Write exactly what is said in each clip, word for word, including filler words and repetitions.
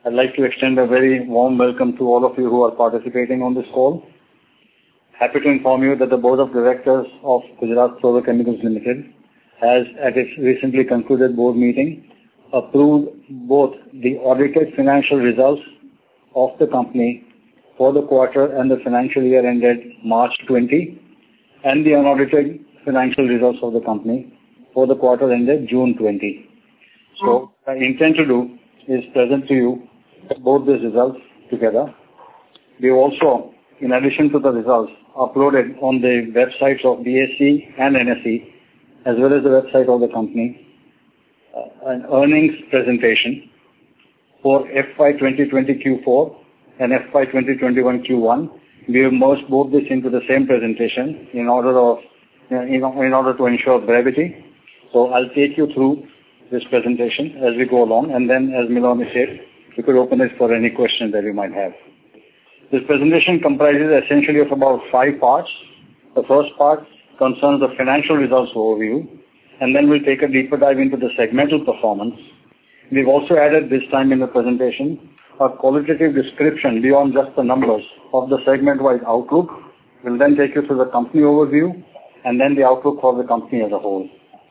I'd like to extend a very warm welcome to all of you who are participating on this call. Happy to inform you that the Board of Directors of Gujarat Fluorochemicals Limited has, at its recently concluded board meeting, approved both the audited financial results of the company for the quarter and the financial year ended March twenty, and the unaudited financial results of the company for the quarter ended June twenty. So, what I intend to do is present to you both these results together. We also, in addition to the results, uploaded on the websites of B S E and N S E, as well as the website of the company, uh, an earnings presentation for F Y twenty twenty Q four and F Y twenty twenty-one Q one. We have merged both this into the same presentation in order of, you know, in order to ensure brevity. So I'll take you through this presentation as we go along, and then, as Milani said, we could open it for any questions that you might have. This presentation comprises essentially of about five parts. The first part concerns the financial results overview, and then we'll take a deeper dive into the segmental performance. We've also added this time in the presentation a qualitative description beyond just the numbers of the segment-wide outlook. We'll then take you through the company overview and then the outlook for the company as a whole.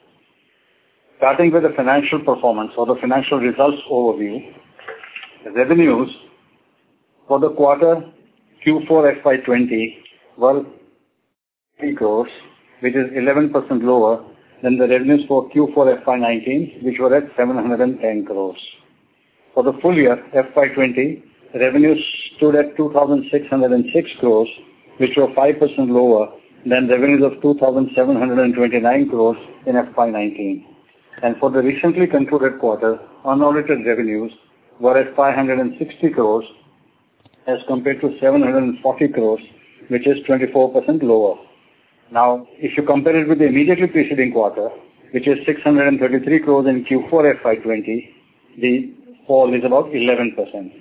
Starting with the financial performance or the financial results overview, the revenues for the quarter Q four F Y twenty were three crores, which is eleven percent lower than the revenues for Q four F Y nineteen, which were at seven hundred ten crores. For the full year F Y twenty, revenues stood at two thousand six hundred six crores, which were five percent lower than revenues of two thousand seven hundred twenty-nine crores in F Y nineteen. And for the recently concluded quarter, unaudited revenues were at five hundred sixty crores as compared to seven hundred forty crores, which is twenty-four percent lower. Now, if you compare it with the immediately preceding quarter, which is six hundred thirty-three crores in Q four F Y twenty, the fall is about eleven percent.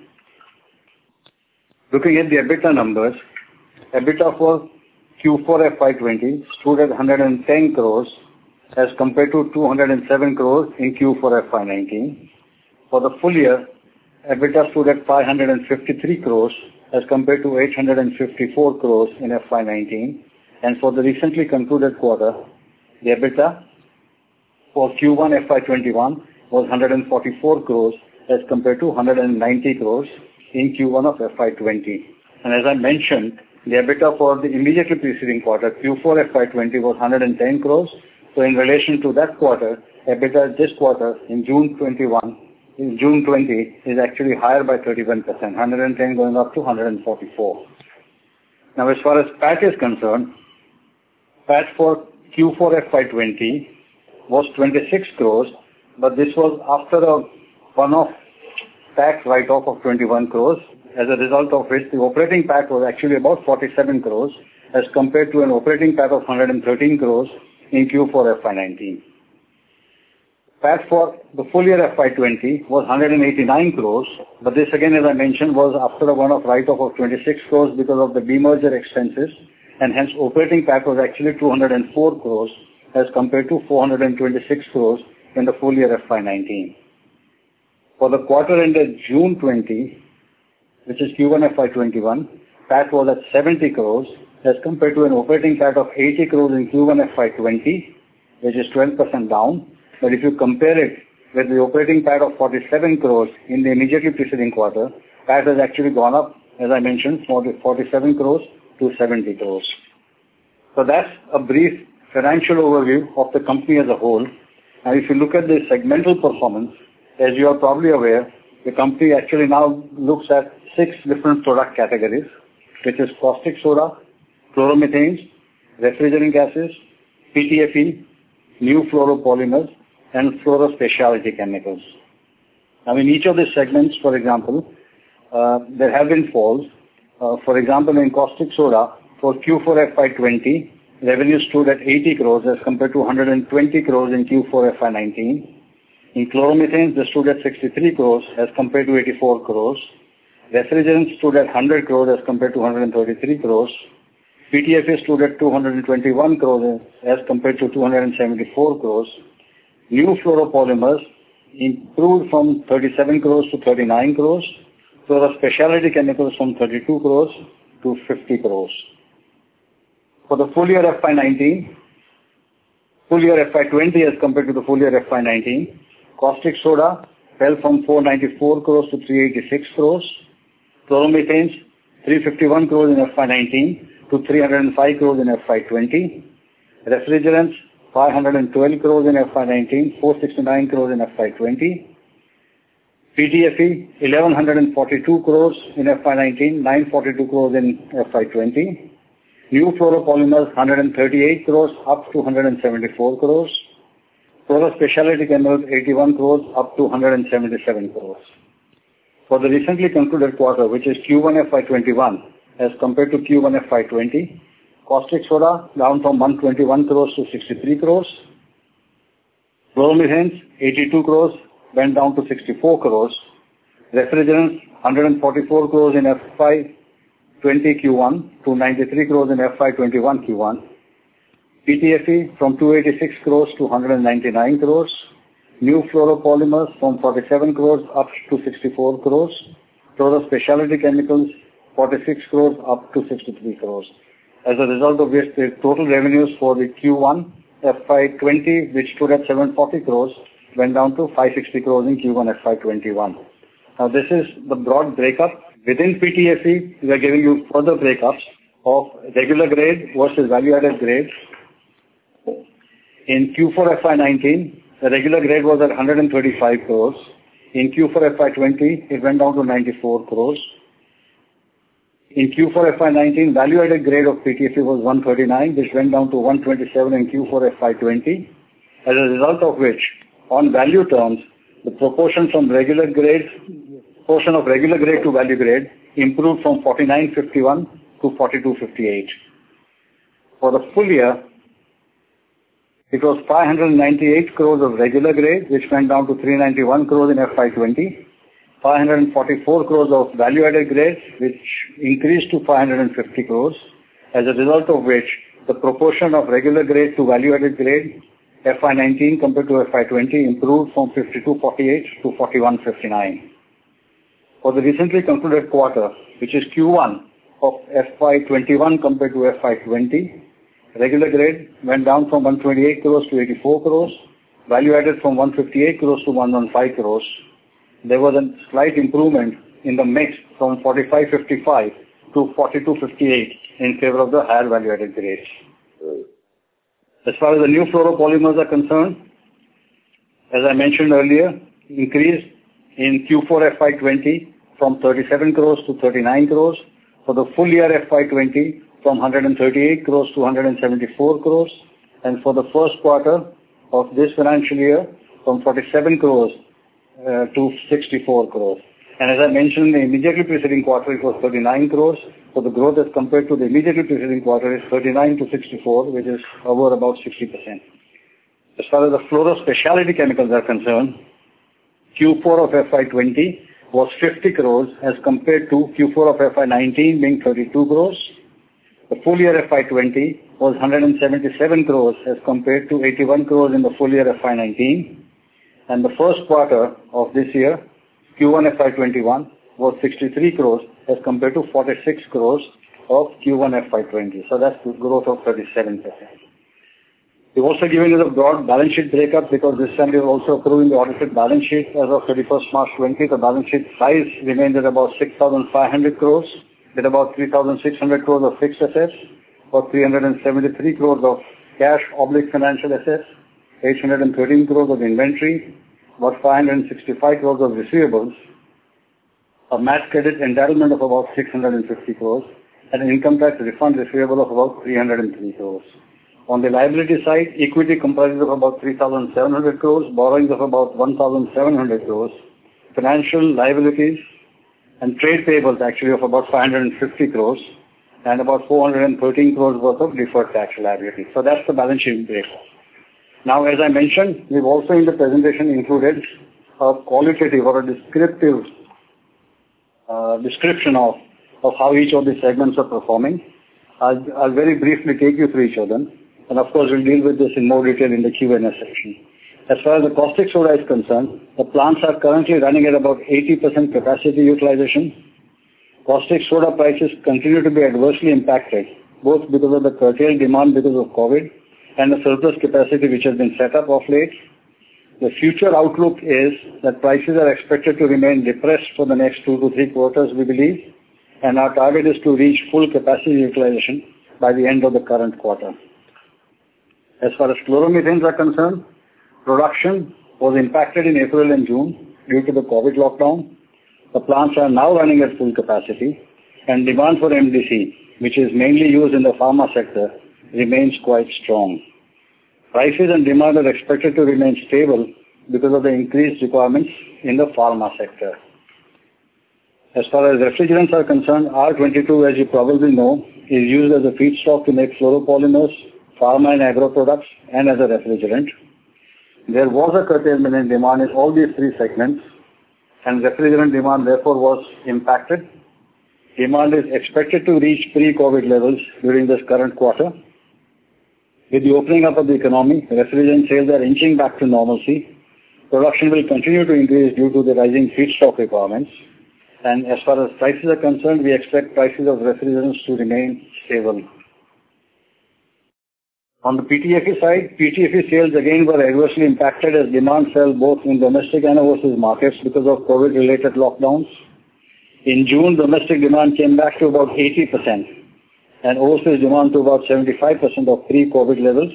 Looking at the EBITDA numbers, EBITDA for Q four F Y twenty stood at one hundred ten crores as compared to two hundred seven crores in Q four F Y nineteen. For the full year, EBITDA stood at five hundred fifty-three crores as compared to eight hundred fifty-four crores in F Y nineteen. And for the recently concluded quarter, the EBITDA for Q one F Y twenty-one was one hundred forty-four crores as compared to one hundred ninety crores in Q one of F Y twenty. And as I mentioned, the EBITDA for the immediately preceding quarter, Q four F Y twenty, was one hundred ten crores. So in relation to that quarter, EBITDA this quarter in June twenty-one, in June twenty, is actually higher by thirty-one percent, one hundred ten going up to one hundred forty-four. Now, as far as P A T is concerned, P A T for Q four F Y twenty was twenty-six crores, but this was after a one-off tax write-off of twenty-one crores, as a result of which the operating P A T was actually about forty-seven crores as compared to an operating P A T of one hundred thirteen crores in Q four F Y nineteen. P A T for the full year F Y twenty was one hundred eighty-nine crores, but this again, as I mentioned, was after a one-off write-off of twenty-six crores because of the demerger expenses, and hence operating P A T was actually two hundred four crores as compared to four hundred twenty-six crores in the full year F Y nineteen. For the quarter ended June twenty, which is Q one F Y twenty-one, P A T was at seventy crores as compared to an operating P A T of eighty crores in Q one F Y twenty, which is twelve percent down. But if you compare it with the operating P A T of forty-seven crores in the immediately preceding quarter, P A T has actually gone up, as I mentioned, from forty-seven crores to seventy crores. So that's a brief financial overview of the company as a whole. And if you look at the segmental performance, as you are probably aware, the company actually now looks at six different product categories, which is caustic soda, chloromethanes, refrigerant gases, P T F E, new fluoropolymers, and fluorospecialty chemicals. Now, in each of these segments, for example, uh, there have been falls. Uh, for example, in caustic soda, for Q four F Y twenty, revenue stood at eighty crores as compared to one hundred twenty crores in Q four F Y nineteen. In chloromethanes, they stood at sixty-three crores as compared to eighty-four crores. Refrigerants stood at one hundred crores as compared to one hundred thirty-three crores. P T F E stood at two hundred twenty-one crores as compared to two hundred seventy-four crores. New fluoropolymers improved from thirty-seven crores to thirty-nine crores. Fluoro Specialty Chemicals from thirty-two crores to fifty crores. For the full year F Y nineteen, full year F Y twenty as compared to the full year F Y nineteen, caustic soda fell from four ninety-four crores to three eighty-six crores. Chloromethanes, three fifty-one crores in F Y nineteen to three hundred five crores in F Y twenty. Refrigerants, five hundred twelve crores in F Y nineteen, four sixty-nine crores in F Y twenty. P T F E, eleven forty-two crores in F Y nineteen, nine forty-two crores in F Y twenty. New fluoropolymers, one hundred thirty-eight crores up to one hundred seventy-four crores. Fluoro Specialty Chemicals, eighty-one crores up to one hundred seventy-seven crores. For the recently concluded quarter, which is Q one F Y twenty-one, as compared to Q one F Y twenty, caustic soda down from one hundred twenty-one crores to sixty-three crores. Chloromethanes, eighty-two crores, went down to sixty-four crores. Refrigerants, one hundred forty-four crores in F Y twenty Q one to ninety-three crores in F Y twenty-one Q one. P T F E from two hundred eighty-six crores to one hundred ninety-nine crores. New fluoropolymers from forty-seven crores up to sixty-four crores. Fluoro Specialty Chemicals, forty-six crores up to sixty-three crores. As a result of which, the total revenues for the Q one F Y twenty, which stood at seven hundred forty crores, went down to five hundred sixty crores in Q one F Y twenty-one. Now, this is the broad breakup. Within P T F E, we are giving you further breakups of regular grade versus value-added grade. In Q four F Y nineteen, the regular grade was at one hundred thirty-five crores. In Q four F Y twenty, it went down to ninety-four crores. In Q four F Y nineteen, value-added grade of P T F E was one hundred thirty-nine, which went down to one hundred twenty-seven in Q four F Y twenty. As a result of which, on value terms, the proportion from regular grade, portion of regular grade to value grade improved from forty-nine fifty-one to forty-two fifty-eight. For the full year, it was five hundred ninety-eight crores of regular grade, which went down to three hundred ninety-one crores in F Y twenty. five hundred forty-four crores of value-added grade, which increased to five hundred fifty crores. As a result of which, the proportion of regular grade to value-added grade F Y nineteen compared to F Y twenty improved from fifty-two forty-eight to forty-one fifty-nine. For the recently concluded quarter, which is Q one of F Y twenty-one compared to F Y twenty, regular grade went down from one hundred twenty-eight crores to eighty-four crores, value added from one hundred fifty-eight crores to one hundred fifteen crores. There was a slight improvement in the mix from forty-five fifty-five to forty-two fifty-eight in favor of the higher value added grades. As far as the new fluoropolymers are concerned, as I mentioned earlier, increased in Q four F Y twenty from thirty-seven crores to thirty-nine crores. For the full year F Y twenty, from one hundred thirty-eight crores to one hundred seventy-four crores. And for the first quarter of this financial year, from forty-seven crores uh, to sixty-four crores. And as I mentioned, in the immediately preceding quarter, it was thirty-nine crores. So the growth as compared to the immediately preceding quarter is thirty-nine to sixty-four, which is over about sixty percent. As far as the fluoro specialty chemicals are concerned, Q four of F Y twenty was fifty crores as compared to Q four of F Y nineteen being thirty-two crores. The full year F Y twenty was one hundred seventy-seven crores as compared to eighty-one crores in the full year F Y nineteen. And the first quarter of this year, Q one F Y twenty-one, was sixty-three crores as compared to forty-six crores of Q one F Y twenty. So that's the growth of thirty-seven percent. We've also given you the broad balance sheet breakup because this time we're also accruing the audited balance sheet as of thirty-first March twenty. The balance sheet size remained at about six thousand five hundred crores, with about three thousand six hundred crores of fixed assets, about three hundred seventy-three crores of cash oblique financial assets, eight hundred thirteen crores of inventory, about five hundred sixty-five crores of receivables, a MAT credit entitlement of about six hundred fifty crores, and an income tax refund receivable of about three hundred three crores. On the liability side, equity comprises of about three thousand seven hundred crores, borrowings of about one thousand seven hundred crores, financial liabilities and trade payables actually of about five hundred fifty crores, and about four hundred thirteen crores worth of deferred tax liability. So that's the balance sheet breakup. Now, as I mentioned, we've also in the presentation included a qualitative or a descriptive uh, description of, of how each of these segments are performing. I'll, I'll very briefly take you through each of them. And of course, we'll deal with this in more detail in the Q and A section. As far as the caustic soda is concerned, the plants are currently running at about eighty percent capacity utilization. Caustic soda prices continue to be adversely impacted, both because of the curtailed demand because of COVID and the surplus capacity which has been set up of late. The future outlook is that prices are expected to remain depressed for the next two to three quarters, we believe, and our target is to reach full capacity utilization by the end of the current quarter. As far as chloromethanes are concerned, production was impacted in April and June due to the COVID lockdown. The plants are now running at full capacity, and demand for M D C, which is mainly used in the pharma sector, remains quite strong. Prices and demand are expected to remain stable because of the increased requirements in the pharma sector. As far as refrigerants are concerned, R twenty-two, as you probably know, is used as a feedstock to make fluoropolymers, pharma and agro products, and as a refrigerant. There was a curtailment in demand in all these three segments, and refrigerant demand therefore was impacted. Demand is expected to reach pre-COVID levels during this current quarter. With the opening up of the economy, refrigerant sales are inching back to normalcy. Production will continue to increase due to the rising feedstock requirements. And as far as prices are concerned, we expect prices of refrigerants to remain stable. On the P T F E side, P T F E sales again were adversely impacted as demand fell both in domestic and overseas markets because of COVID-related lockdowns. In June, domestic demand came back to about eighty percent and overseas demand to about seventy-five percent of pre-COVID levels.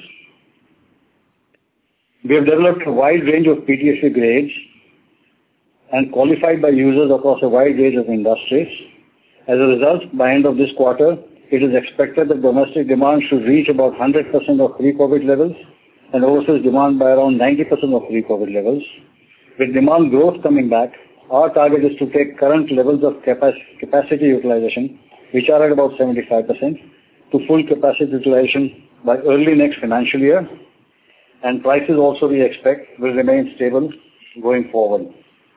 We have developed a wide range of P T F E grades and qualified by users across a wide range of industries. As a result, by end of this quarter, it is expected that domestic demand should reach about one hundred percent of pre-COVID levels and overseas demand by around ninety percent of pre-COVID levels. With demand growth coming back, our target is to take current levels of capacity utilization, which are at about seventy-five percent, to full capacity utilization by early next financial year, and prices also we expect will remain stable going forward.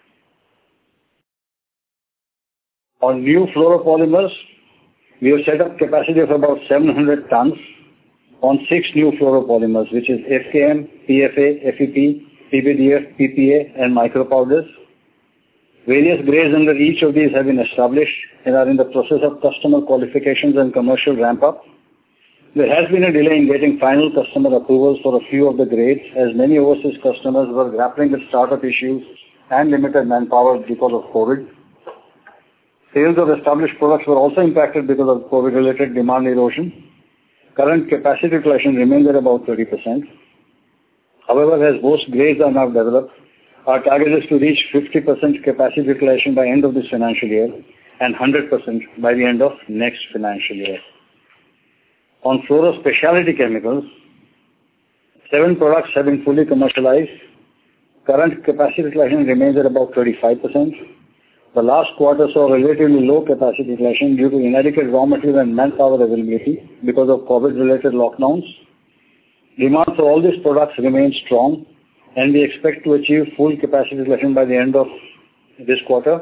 On new fluoropolymers, we have set up capacity of about seven hundred tons on six new fluoropolymers, which is F K M, P F A, F E P, P B D F, P P A, and micropowders. Various grades under each of these have been established and are in the process of customer qualifications and commercial ramp-up. There has been a delay in getting final customer approvals for a few of the grades, as many overseas customers were grappling with startup issues and limited manpower because of COVID. Sales of established products were also impacted because of COVID-related demand erosion. Current capacity utilization remains at about thirty percent. However, as most grades are now developed, our target is to reach fifty percent capacity utilization by end of this financial year and one hundred percent by the end of next financial year. On fluoro specialty chemicals, seven products have been fully commercialized. Current capacity utilization remains at about thirty-five percent. The last quarter saw relatively low capacity utilization due to inadequate raw material and manpower availability because of COVID-related lockdowns. Demand for all these products remains strong, and we expect to achieve full capacity utilization by the end of this quarter.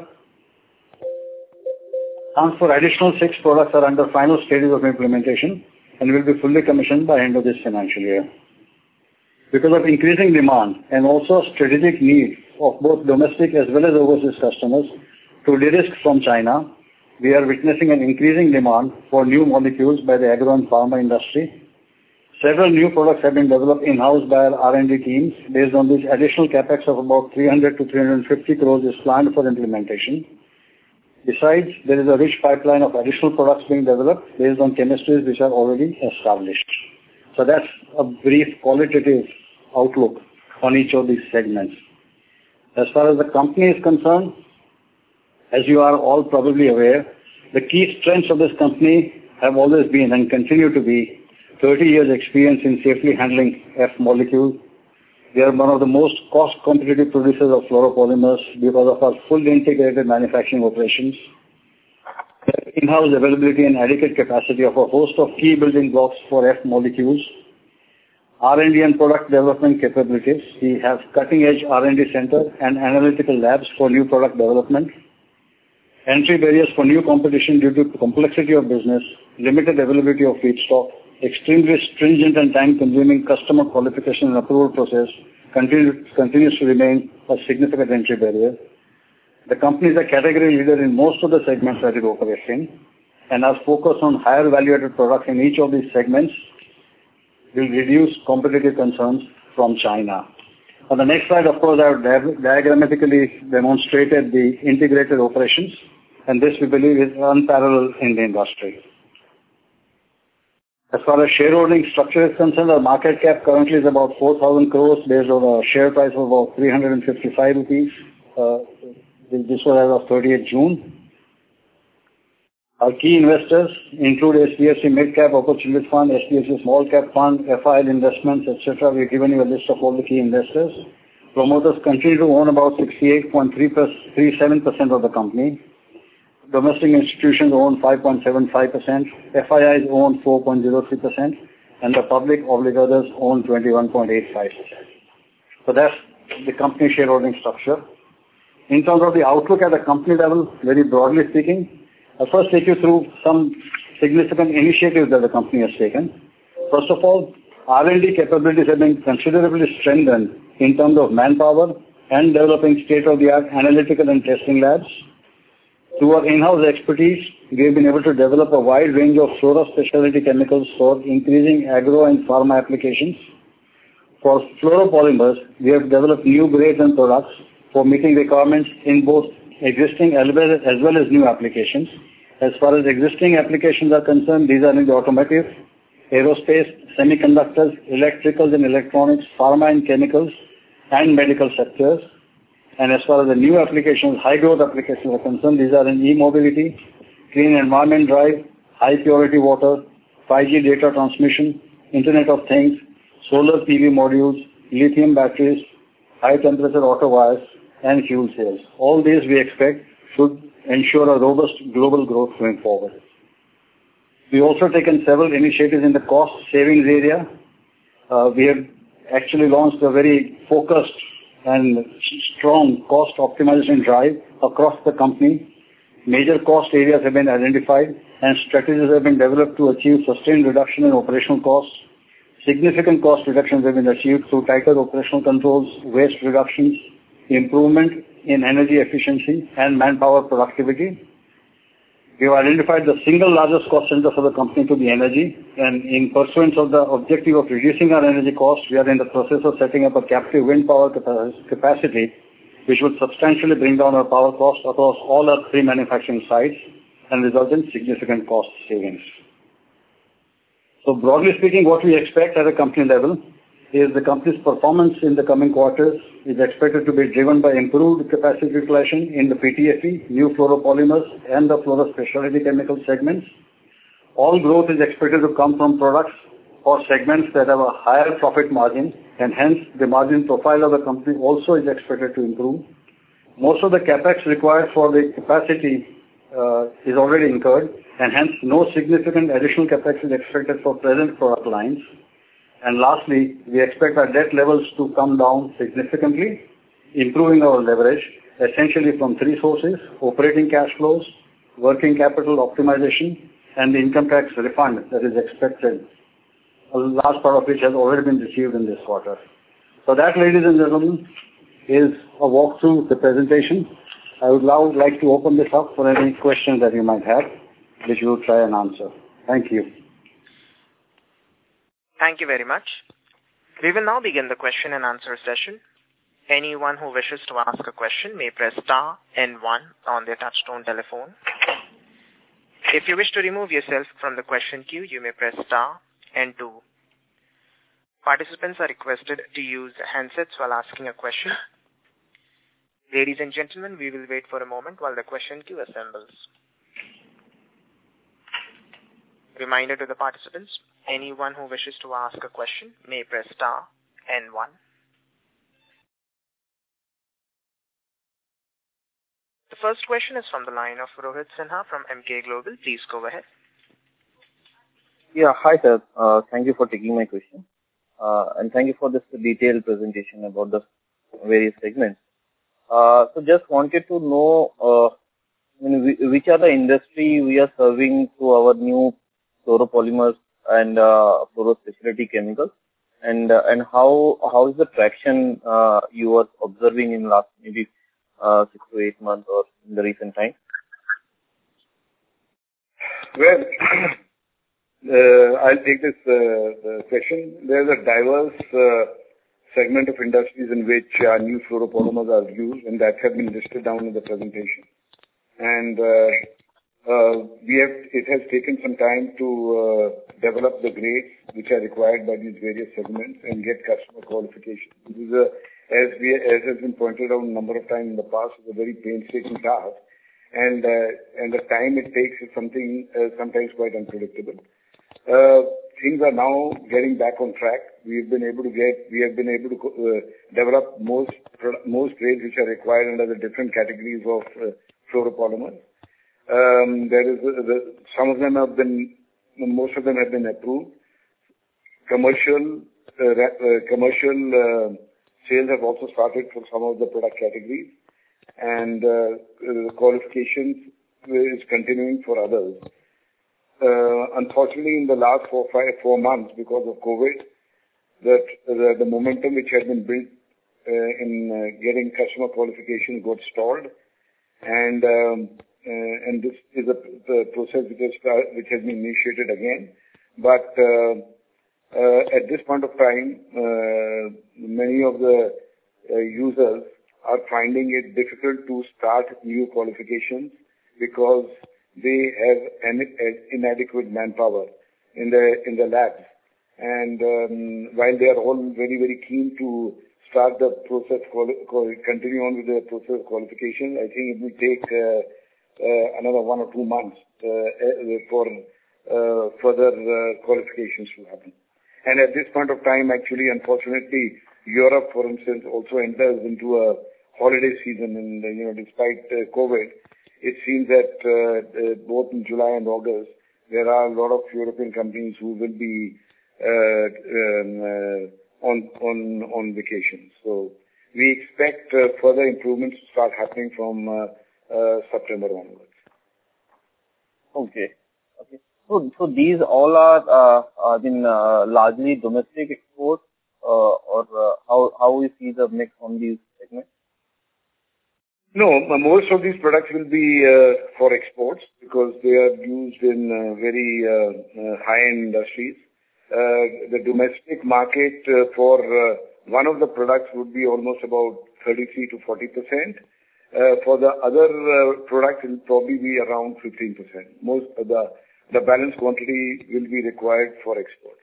Plans for additional six products are under final stages of implementation and will be fully commissioned by end of this financial year. Because of increasing demand and also strategic need of both domestic as well as overseas customers to de-risk from China, we are witnessing an increasing demand for new molecules by the agro and pharma industry. Several new products have been developed in-house by our R and D teams. Based on this, additional capex of about three hundred to three hundred fifty crores is planned for implementation. Besides, there is a rich pipeline of additional products being developed based on chemistries which are already established. So that's a brief qualitative outlook on each of these segments. As far as the company is concerned, as you are all probably aware, the key strengths of this company have always been and continue to be thirty years experience in safely handling F molecules. We are one of the most cost competitive producers of fluoropolymers because of our fully integrated manufacturing operations, in-house availability and adequate capacity of a host of key building blocks for F molecules, R and D and product development capabilities. We have cutting-edge R and D center and analytical labs for new product development. Entry barriers for new competition due to complexity of business, limited availability of feedstock, extremely stringent and time-consuming customer qualification and approval process, continue, continues to remain a significant entry barrier. The company is a category leader in most of the segments that it operates in, and our focus on higher value-added products in each of these segments will reduce competitive concerns from China. On the next slide, of course, I have diagrammatically demonstrated the integrated operations, and this we believe is unparalleled in the industry. As far as shareholding structure is concerned, our market cap currently is about four thousand crores based on a share price of about three hundred fifty-five rupees. Uh, this was as of thirtieth June. Our key investors include H D F C Mid Cap Opportunity Fund, H D F C Small Cap Fund, F I L Investments, et cetera. We've given you a list of all the key investors. Promoters continue to own about sixty-eight point three seven percent of the company. Domestic institutions own five point seven five percent. F I Is own four point zero three percent. And the public oblig others own twenty-one point eight five percent. So that's the company shareholding structure. In terms of the outlook at the company level, very broadly speaking, I'll first take you through some significant initiatives that the company has taken. First of all, R and D capabilities have been considerably strengthened in terms of manpower and developing state-of-the-art analytical and testing labs. Through our in-house expertise, we have been able to develop a wide range of fluorospecialty chemicals for increasing agro and pharma applications. For fluoropolymers, we have developed new grades and products for meeting requirements in both existing as well as new applications. As far as existing applications are concerned, these are in the automotive, aerospace, semiconductors, electricals and electronics, pharma and chemicals, and medical sectors. And as far as the new applications, high growth applications are concerned, these are in e-mobility, clean environment drive, high purity water, five G data transmission, Internet of Things, solar P V modules, lithium batteries, high temperature auto wires, and fuel cells. All these we expect should ensure a robust global growth going forward. We also taken several initiatives in the cost savings area. Uh, we have actually launched a very focused and strong cost optimization drive across the company. Major cost areas have been identified and strategies have been developed to achieve sustained reduction in operational costs. Significant cost reductions have been achieved through tighter operational controls, waste reductions, improvement in energy efficiency and manpower productivity. We have identified the single largest cost center for the company to be energy, and in pursuance of the objective of reducing our energy costs, we are in the process of setting up a captive wind power capacity which will substantially bring down our power costs across all our three manufacturing sites and result in significant cost savings. So broadly speaking, what we expect at a company level is the company's performance in the coming quarters is expected to be driven by improved capacity utilization in the P T F E, new fluoropolymers, and the fluorospecialty chemical segments. All growth is expected to come from products or segments that have a higher profit margin, and hence the margin profile of the company also is expected to improve. Most of the capex required for the capacity uh, is already incurred, and hence no significant additional capex is expected for present product lines. And lastly, we expect our debt levels to come down significantly, improving our leverage, essentially from three sources: operating cash flows, working capital optimization, and the income tax refund that is expected, a large part of which has already been received in this quarter. So that, ladies and gentlemen, is a walkthrough of the presentation. I would now like to open this up for any questions that you might have, which we will try and answer. Thank you. Thank you very much. We will now begin the question and answer session. Anyone who wishes to ask a question may press star and one on their touchtone telephone. If you wish to remove yourself from the question queue, you may press star and two. Participants are requested to use handsets while asking a question. Ladies and gentlemen, we will wait for a moment while the question queue assembles. Reminder to the participants, anyone who wishes to ask a question may press star and one. The first question is from the line of Rohit Sinha from Emkay Global. Please go ahead. Yeah, hi sir. Uh, thank you for taking my question. Uh, and thank you for this detailed presentation about the various segments. Uh, so just wanted to know uh, I mean, which are the industry we are serving through our new fluoropolymers and uh, fluorospecialty chemicals, and uh, and how how is the traction uh, you are observing in last maybe uh, six to eight months or in the recent time? Well, uh, I'll take this uh, question. There's a diverse uh, segment of industries in which uh, new fluoropolymers are used, and that have been listed down in the presentation. And uh, uh, we have it has taken some time to uh, develop the grades which are required by these various segments and get customer qualification. This is a, as we as has been pointed out a number of times in the past, is a very painstaking task, and uh, and the time it takes is something uh, sometimes quite unpredictable. Uh, things are now getting back on track. We've been able to get, we have been able to uh, develop most most grades which are required under the different categories of uh, fluoropolymers. Um, there is uh, the, some of them have been, most of them have been approved. Commercial uh, uh, commercial uh, sales have also started for some of the product categories, and uh, uh, qualifications is continuing for others. Uh, unfortunately, in the last four, five, four months, because of COVID, that the, the momentum which had been built uh, in uh, getting customer qualification got stalled, and um, uh, and this is a, a process which has start, which has been initiated again. But uh, uh, at this point of time, uh, many of the uh, users are finding it difficult to start new qualifications because they have an inadequate manpower in the in the labs, and um, while they are all very very keen to start the process, quali- continue on with the process qualification, I think it will take uh, uh, another one or two months uh, for uh, further uh, qualifications to happen. And at this point of time, actually, unfortunately, Europe, for instance, also enters into a holiday season, and you know, despite uh, COVID. It seems that uh, uh, both in July and August, there are a lot of European companies who will be uh, um, uh, on on on vacation. So we expect uh, further improvements to start happening from uh, uh, September onwards. Okay. Okay. So so these all are uh, are in uh, largely domestic exports, uh, or uh, how how we see the mix on these segments? No, most of these products will be uh, for exports because they are used in uh, very uh, uh, high-end industries. Uh, the domestic market uh, for uh, one of the products would be almost about thirty-three to forty percent. Uh, for the other uh, products, it will probably be around fifteen percent. Most of the the balance quantity will be required for exports.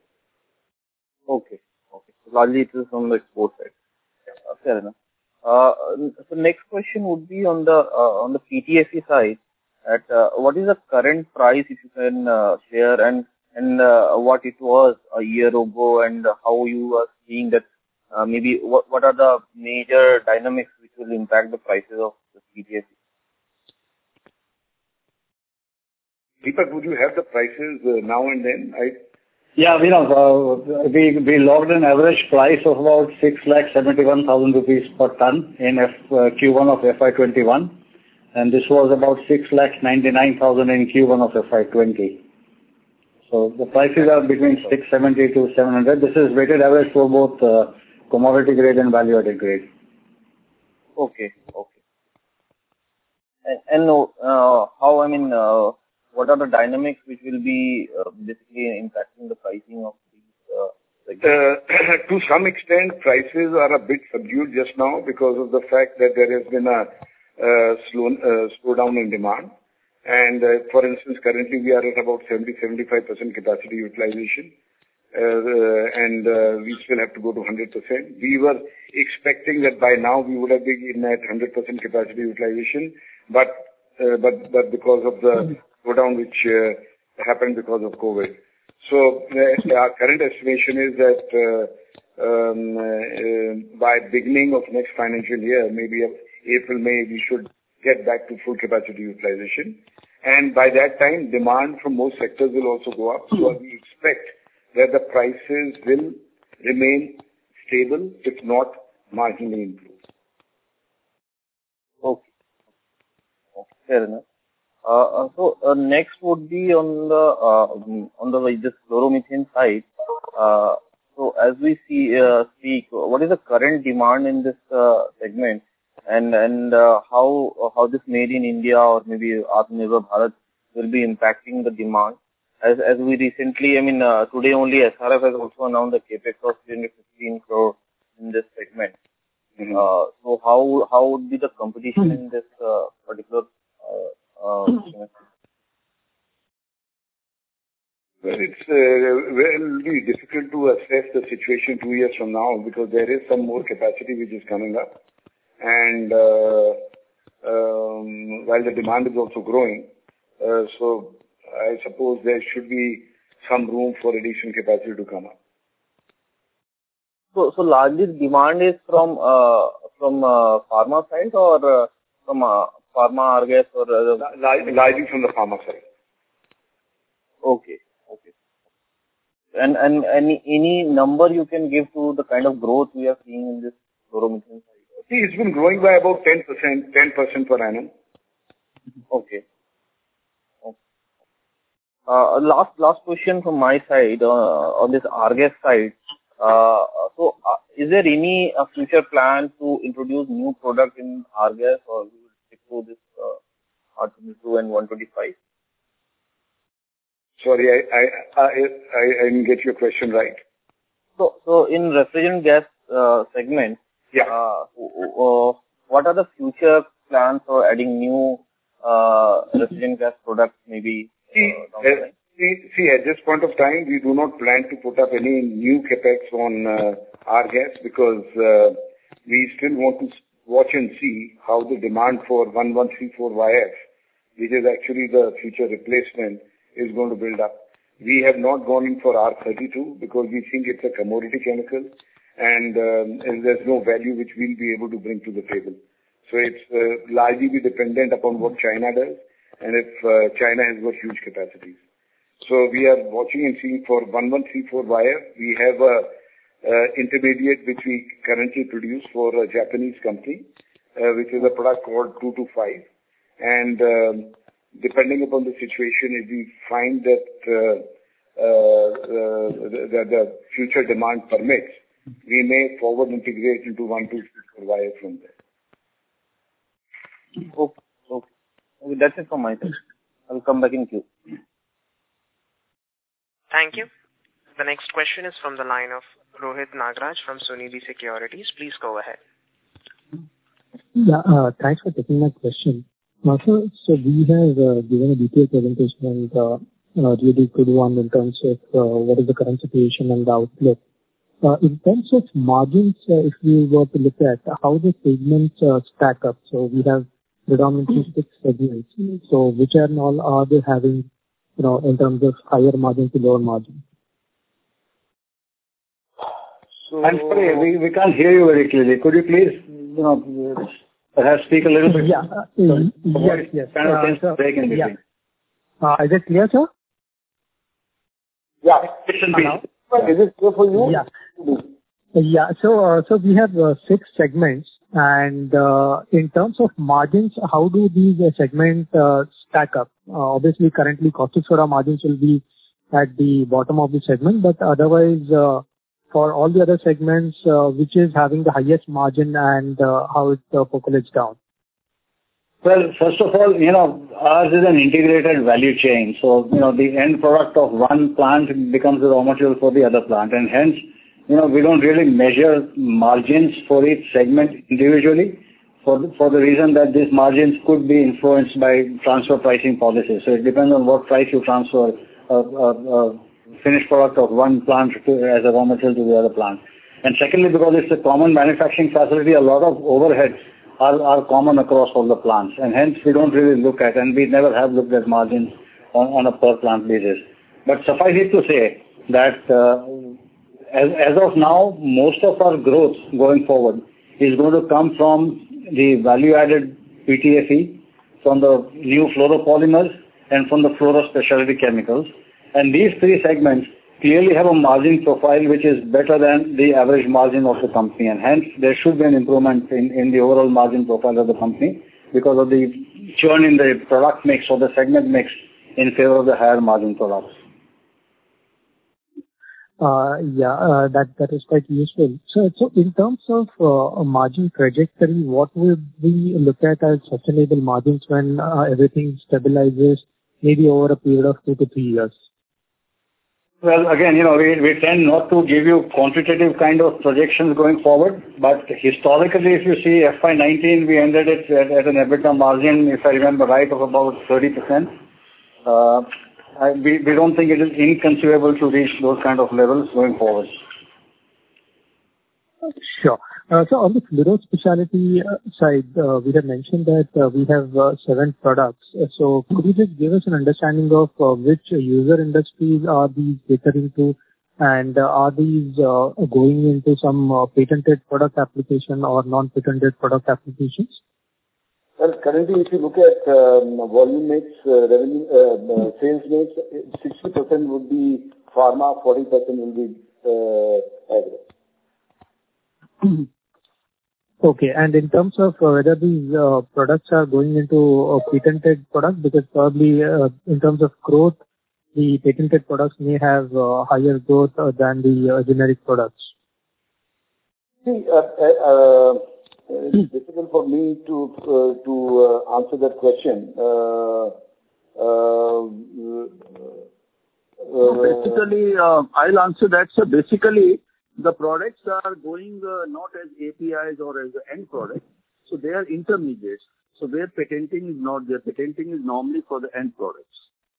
Okay. Okay. So largely it is on the export side. Uh, fair enough. Uh, so next question would be on the uh, on the P T F E side. At uh, what is the current price, if you can uh, share, and and uh, what it was a year ago, and how you are seeing that? Uh, maybe what what are the major dynamics which will impact the prices of the P T F E? Deepak, would you have the prices uh, now and then? I Yeah, you know, uh, we we logged an average price of about six lakh seventy-one thousand rupees per ton in F, uh, Q one of F Y twenty-one, and this was about six lakh ninety-nine thousand in Q one of F Y twenty. So the prices are between six seventy to seven hundred. This is weighted average for both uh, commodity grade and value-added grade. Okay, okay. And, and uh, how, I mean, uh, what are the dynamics which will be uh, basically impacting the pricing of these uh, segments? Uh, to some extent, prices are a bit subdued just now because of the fact that there has been a uh, slow, uh, slowdown in demand. And uh, for instance, currently we are at about seventy to seventy-five percent capacity utilization. Uh, and uh, we still have to go to one hundred percent. We were expecting that by now we would have been at one hundred percent capacity utilization, but uh, but but because of the slowdown which uh, happened because of COVID. So uh, our current estimation is that uh, um, uh, by beginning of next financial year, maybe April, May, we should get back to full capacity utilization. And by that time, demand from most sectors will also go up. So we expect that the prices will remain stable, if not marginally improved. Okay. Okay, fair enough. Uh, so uh, next would be on the uh, on the like, this chloromethane side. Uh, so so as we see uh, speak, what is the current demand in this uh, segment, and and uh, how uh, how this Made in India or maybe Atmanirbhar Bharat will be impacting the demand? As as we recently, I mean, uh, today only S R F has also announced the capex of three hundred fifteen crore in this segment. Mm-hmm. Uh, so how how would be the competition mm-hmm. in this uh, particular uh, uh, segment? Well, it's uh, very difficult to assess the situation two years from now because there is some more capacity which is coming up, and uh, um, while the demand is also growing, uh, so I suppose there should be some room for additional capacity to come up. So, so largely demand is from uh, from uh, pharma side or uh, from uh, pharma, Argas or uh, largely from the pharma side. Okay. Okay. And and any any number you can give to the kind of growth we are seeing in this fluoromethanes side? See, it's been growing by about ten percent, ten percent per annum. Okay. okay. Uh, last last question from my side uh, on this Argas side. Uh, so, uh, is there any uh, future plan to introduce new product in Argas, or you will stick to this uh, R twenty-two and one twenty-five? Sorry, I, I, I, I didn't get your question right. So, so in refrigerant gas uh, segment, yeah. Uh, uh, what are the future plans for adding new uh, refrigerant gas products, maybe? See, uh, uh, see, see, at this point of time, we do not plan to put up any new capex on uh, Argas because uh, we still want to watch and see how the demand for one one three four Y F, which is actually the future replacement, is going to build up. We have not gone in for R thirty-two because we think it's a commodity chemical and, um, and there's no value which we'll be able to bring to the table. So it's uh, largely be dependent upon what China does and if uh, China has got huge capacities. So we are watching and seeing for one one three four Y F. We have a uh, intermediate which we currently produce for a Japanese company, uh, which is a product called two two five. And um, depending upon the situation, if we find that uh, uh, uh, the, the, the future demand permits, we may forward integrate into one two three four Y F from there. Okay. Okay. Okay. That's it from my side. I'll come back in queue. Thank you. The next question is from the line of Rohit Nagraj from Sunidhi Securities. Please go ahead. Yeah, uh, thanks for taking my question. Uh, so, so we have uh, given a detailed presentation and uh, uh, really good one in terms of uh, what is the current situation and the outlook. Uh, in terms of margins, uh, if we were to look at how the segments uh, stack up, so we have predominantly six segments. So which and all are they having, you know, in terms of higher margin to lower margin? So, I'm sorry, we, we can't hear you very clearly. Could you please, you know, perhaps speak a little bit? Yeah. Uh, yes, yes. Kind of uh, so, break in between. Yeah. Uh, is it clear, sir? Yeah. Is it clear for you? Yeah. Yeah. So, uh, so we have uh, six segments, and uh, in terms of margins, how do these uh, segments uh, stack up? Uh, obviously, currently, caustic soda margins will be at the bottom of the segment, but otherwise, uh, for all the other segments, uh, which is having the highest margin and uh, how it uh, percolates down? Well, first of all, you know, ours is an integrated value chain. So, you know, the end product of one plant becomes the raw material for the other plant. And hence, you know, we don't really measure margins for each segment individually for the, for the reason that these margins could be influenced by transfer pricing policies. So it depends on what price you transfer a, a, a finished product of one plant to, as a raw material to the other plant. And secondly, because it's a common manufacturing facility, a lot of overheads are, are common across all the plants. And hence, we don't really look at, and we never have looked at margins on, on a per plant basis. But suffice it to say that uh, as, as of now, most of our growth going forward is going to come from the value-added P T F E, from the new fluoropolymers, and from the fluoro-specialty chemicals. And these three segments clearly have a margin profile which is better than the average margin of the company, and hence there should be an improvement in, in the overall margin profile of the company because of the churn in the product mix or the segment mix in favor of the higher margin products. Uh, yeah, uh, that that is quite useful. So, so in terms of uh, margin trajectory, what would we look at as sustainable margins when uh, everything stabilizes, maybe over a period of two to three years? Well, again, you know, we, we tend not to give you quantitative kind of projections going forward, but historically, if you see F Y nineteen, we ended it at, at an EBITDA margin, if I remember right, of about thirty percent. Uh, I, we, we don't think it is inconceivable to reach those kind of levels going forward. Sure. Uh, so on the fluoro specialty uh, side, uh, we have mentioned that uh, we have uh, seven products. Uh, so could you just give us an understanding of uh, which user industries are these catering to, and uh, are these uh, going into some uh, patented product application or non-patented product applications? Well, currently, if you look at um, volume mix, uh, revenue, uh, uh, sales mix, sixty percent would be pharma, forty percent will be uh, agro. Okay. And in terms of uh, whether these uh, products are going into a patented product, because probably uh, in terms of growth, the patented products may have uh, higher growth uh, than the uh, generic products. See, uh, uh, it's difficult for me to uh, to uh, answer that question. Uh, uh, uh, basically, uh, I'll answer that. So basically, the products are going uh, not as A P Is or as end products, so they are intermediates. So their patenting is not there. Patenting is normally for the end products.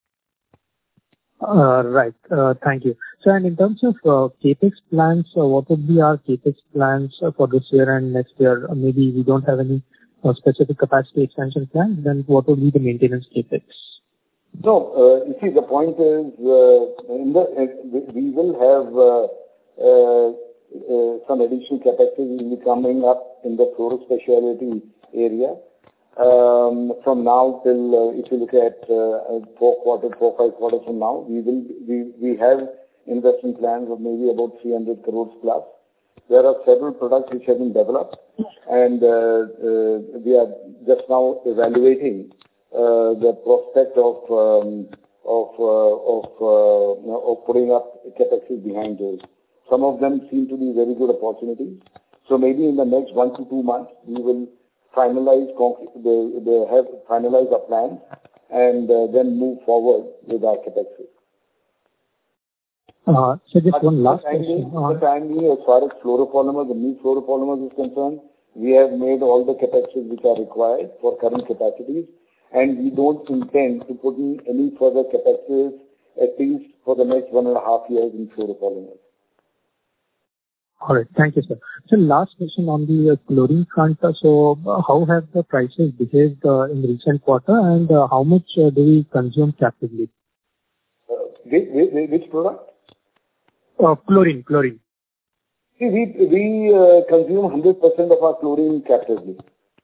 Uh, right. Uh, thank you. So, and in terms of uh, capex plans, uh, what would be our capex plans uh, for this year and next year? Uh, maybe we don't have any uh, specific capacity expansion plans. Then, what would be the maintenance capex? No, uh, you see, the point is, uh, in the uh, we will have. Uh, Uh, uh, some additional capacity will be coming up in the fluoro specialty area. Um, from now till, uh, if you look at uh, four quarters, four, five quarters from now, we will we, we have investment plans of maybe about three hundred crores plus. There are several products which have been developed, and uh, uh, we are just now evaluating uh, the prospect of um, of uh, of, uh, you know, of putting up capacity behind those. Some of them seem to be very good opportunities. So maybe in the next one to two months, we will finalize the, the have finalize our plans and uh, then move forward with our capacity. Uh, so just but one last question. For the time being, as far as fluoropolymers, the new fluoropolymers is concerned, we have made all the capacities which are required for current capacities, and we don't intend to put in any further capacities at least for the next one and a half years in fluoropolymers. All right. Thank you, sir. So last question on the uh, chlorine front. Uh, so uh, how have the prices behaved uh, in the recent quarter, and uh, how much uh, do we consume captively? Uh, which, which, which product? Uh, chlorine, chlorine. See, we, we uh, consume one hundred percent of our chlorine captively.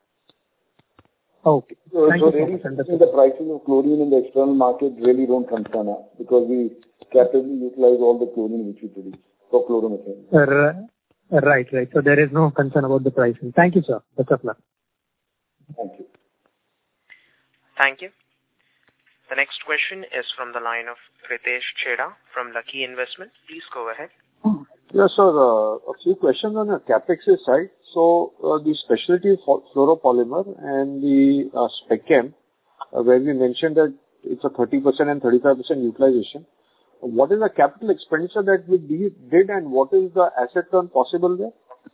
Okay. So, Thank so you really, so much. the prices of chlorine in the external market really don't concern us because we captively utilize all the chlorine which we produce. For chloromethane. Uh, right, right. So there is no concern about the pricing. Thank you, sir. Best of luck. Thank you. Thank you. The next question is from the line of Ritesh Chheda from Lucky Investment. Please go ahead. Yes, sir. Uh, a few questions on the capex side. So uh, the specialty fluoropolymer and the uh, spec chem, uh, where we mentioned that it's a thirty percent and thirty-five percent utilization. What is the capital expenditure that we did, and what is the asset turn possible there?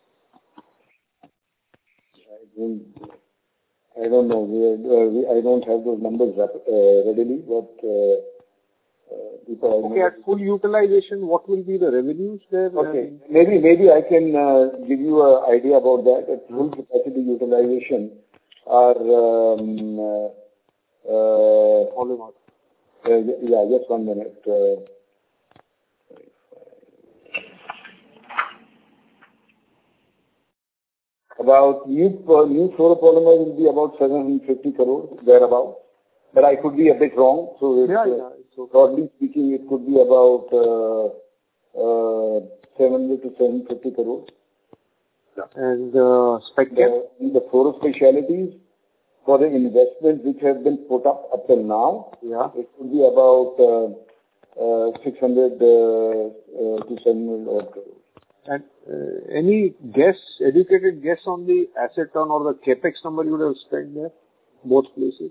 I don't, I don't know. We, uh, we, I don't have those numbers uh, readily, but uh, uh, okay, at full utilization, what will be the revenues there? Okay, maybe maybe I can uh, give you an idea about that. At full capacity utilization, our um, uh, uh, uh, yeah, just one minute. Uh, About new uh, new fluoropolymer will be about seven hundred fifty crores, thereabout. But I could be a bit wrong. So it's, yeah, uh, yeah, it's okay. Broadly speaking, it could be about uh, uh, seven hundred to seven hundred fifty crores. Yeah. And uh, spec chem? The, the fluoro specialties, for the investments which have been put up up till now, yeah, it could be about uh, uh, six hundred uh, uh, to seven hundred odd crores. And uh, any guess, educated guess on the asset turn or the capex number you would have spent there, both places?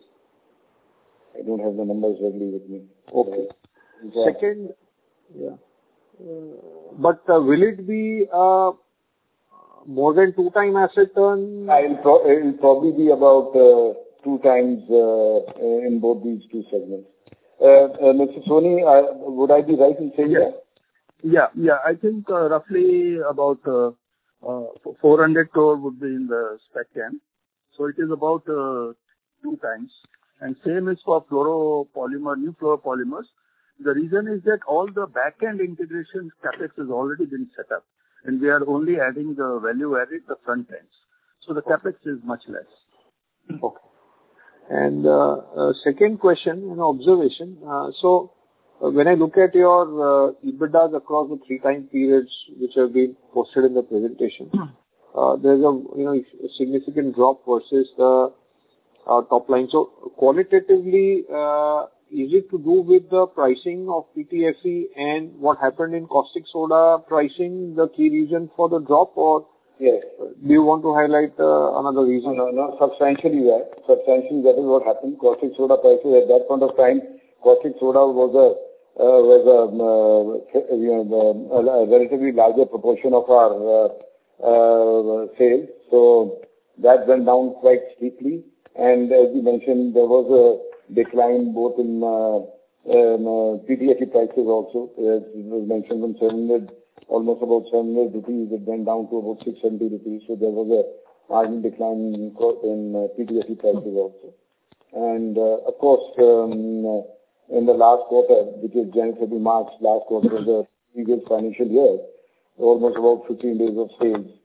I don't have the numbers readily with me. Okay. Uh, Second, yeah. Uh, but uh, will it be uh, more than two time asset turn? I'll pro- it'll probably be about uh, two times uh, in both these two segments. Uh, uh, Mister Soni, uh, would I be right in saying yes. that? Yeah, yeah. I think uh, roughly about uh, uh, four hundred crore would be in the spec chem. So it is about uh, two times. And same is for fluoropolymer, new fluoropolymers. The reason is that all the back-end integration capex has already been set up. And we are only adding the value added, the front ends. So the capex is much less. Okay. And uh, uh, second question, an observation. Uh, so uh, when I look at your uh, EBITDAs across the three time periods which have been posted in the presentation, uh, there's a you know a significant drop versus the uh, top line. So qualitatively, uh, is it to do with the pricing of P T F E and what happened in caustic soda pricing the key reason for the drop, or yes, do you want to highlight uh, another reason? No, no, no, substantially that. Substantially that is what happened. Caustic soda prices at that point of time, caustic soda was a uh, was a, uh, you know, a relatively larger proportion of our uh, uh, sales. So that went down quite steeply. And as you mentioned, there was a decline both in, uh, in uh, P T F E prices also. As it was mentioned, from seven hundred, almost about seven hundred rupees, it went down to about six hundred seventy rupees. So there was a marginal decline in, in uh, P T F E prices also. And uh, of course, um, in the last quarter, which is January, February, March, last quarter of the previous financial year, almost about fifteen days of sales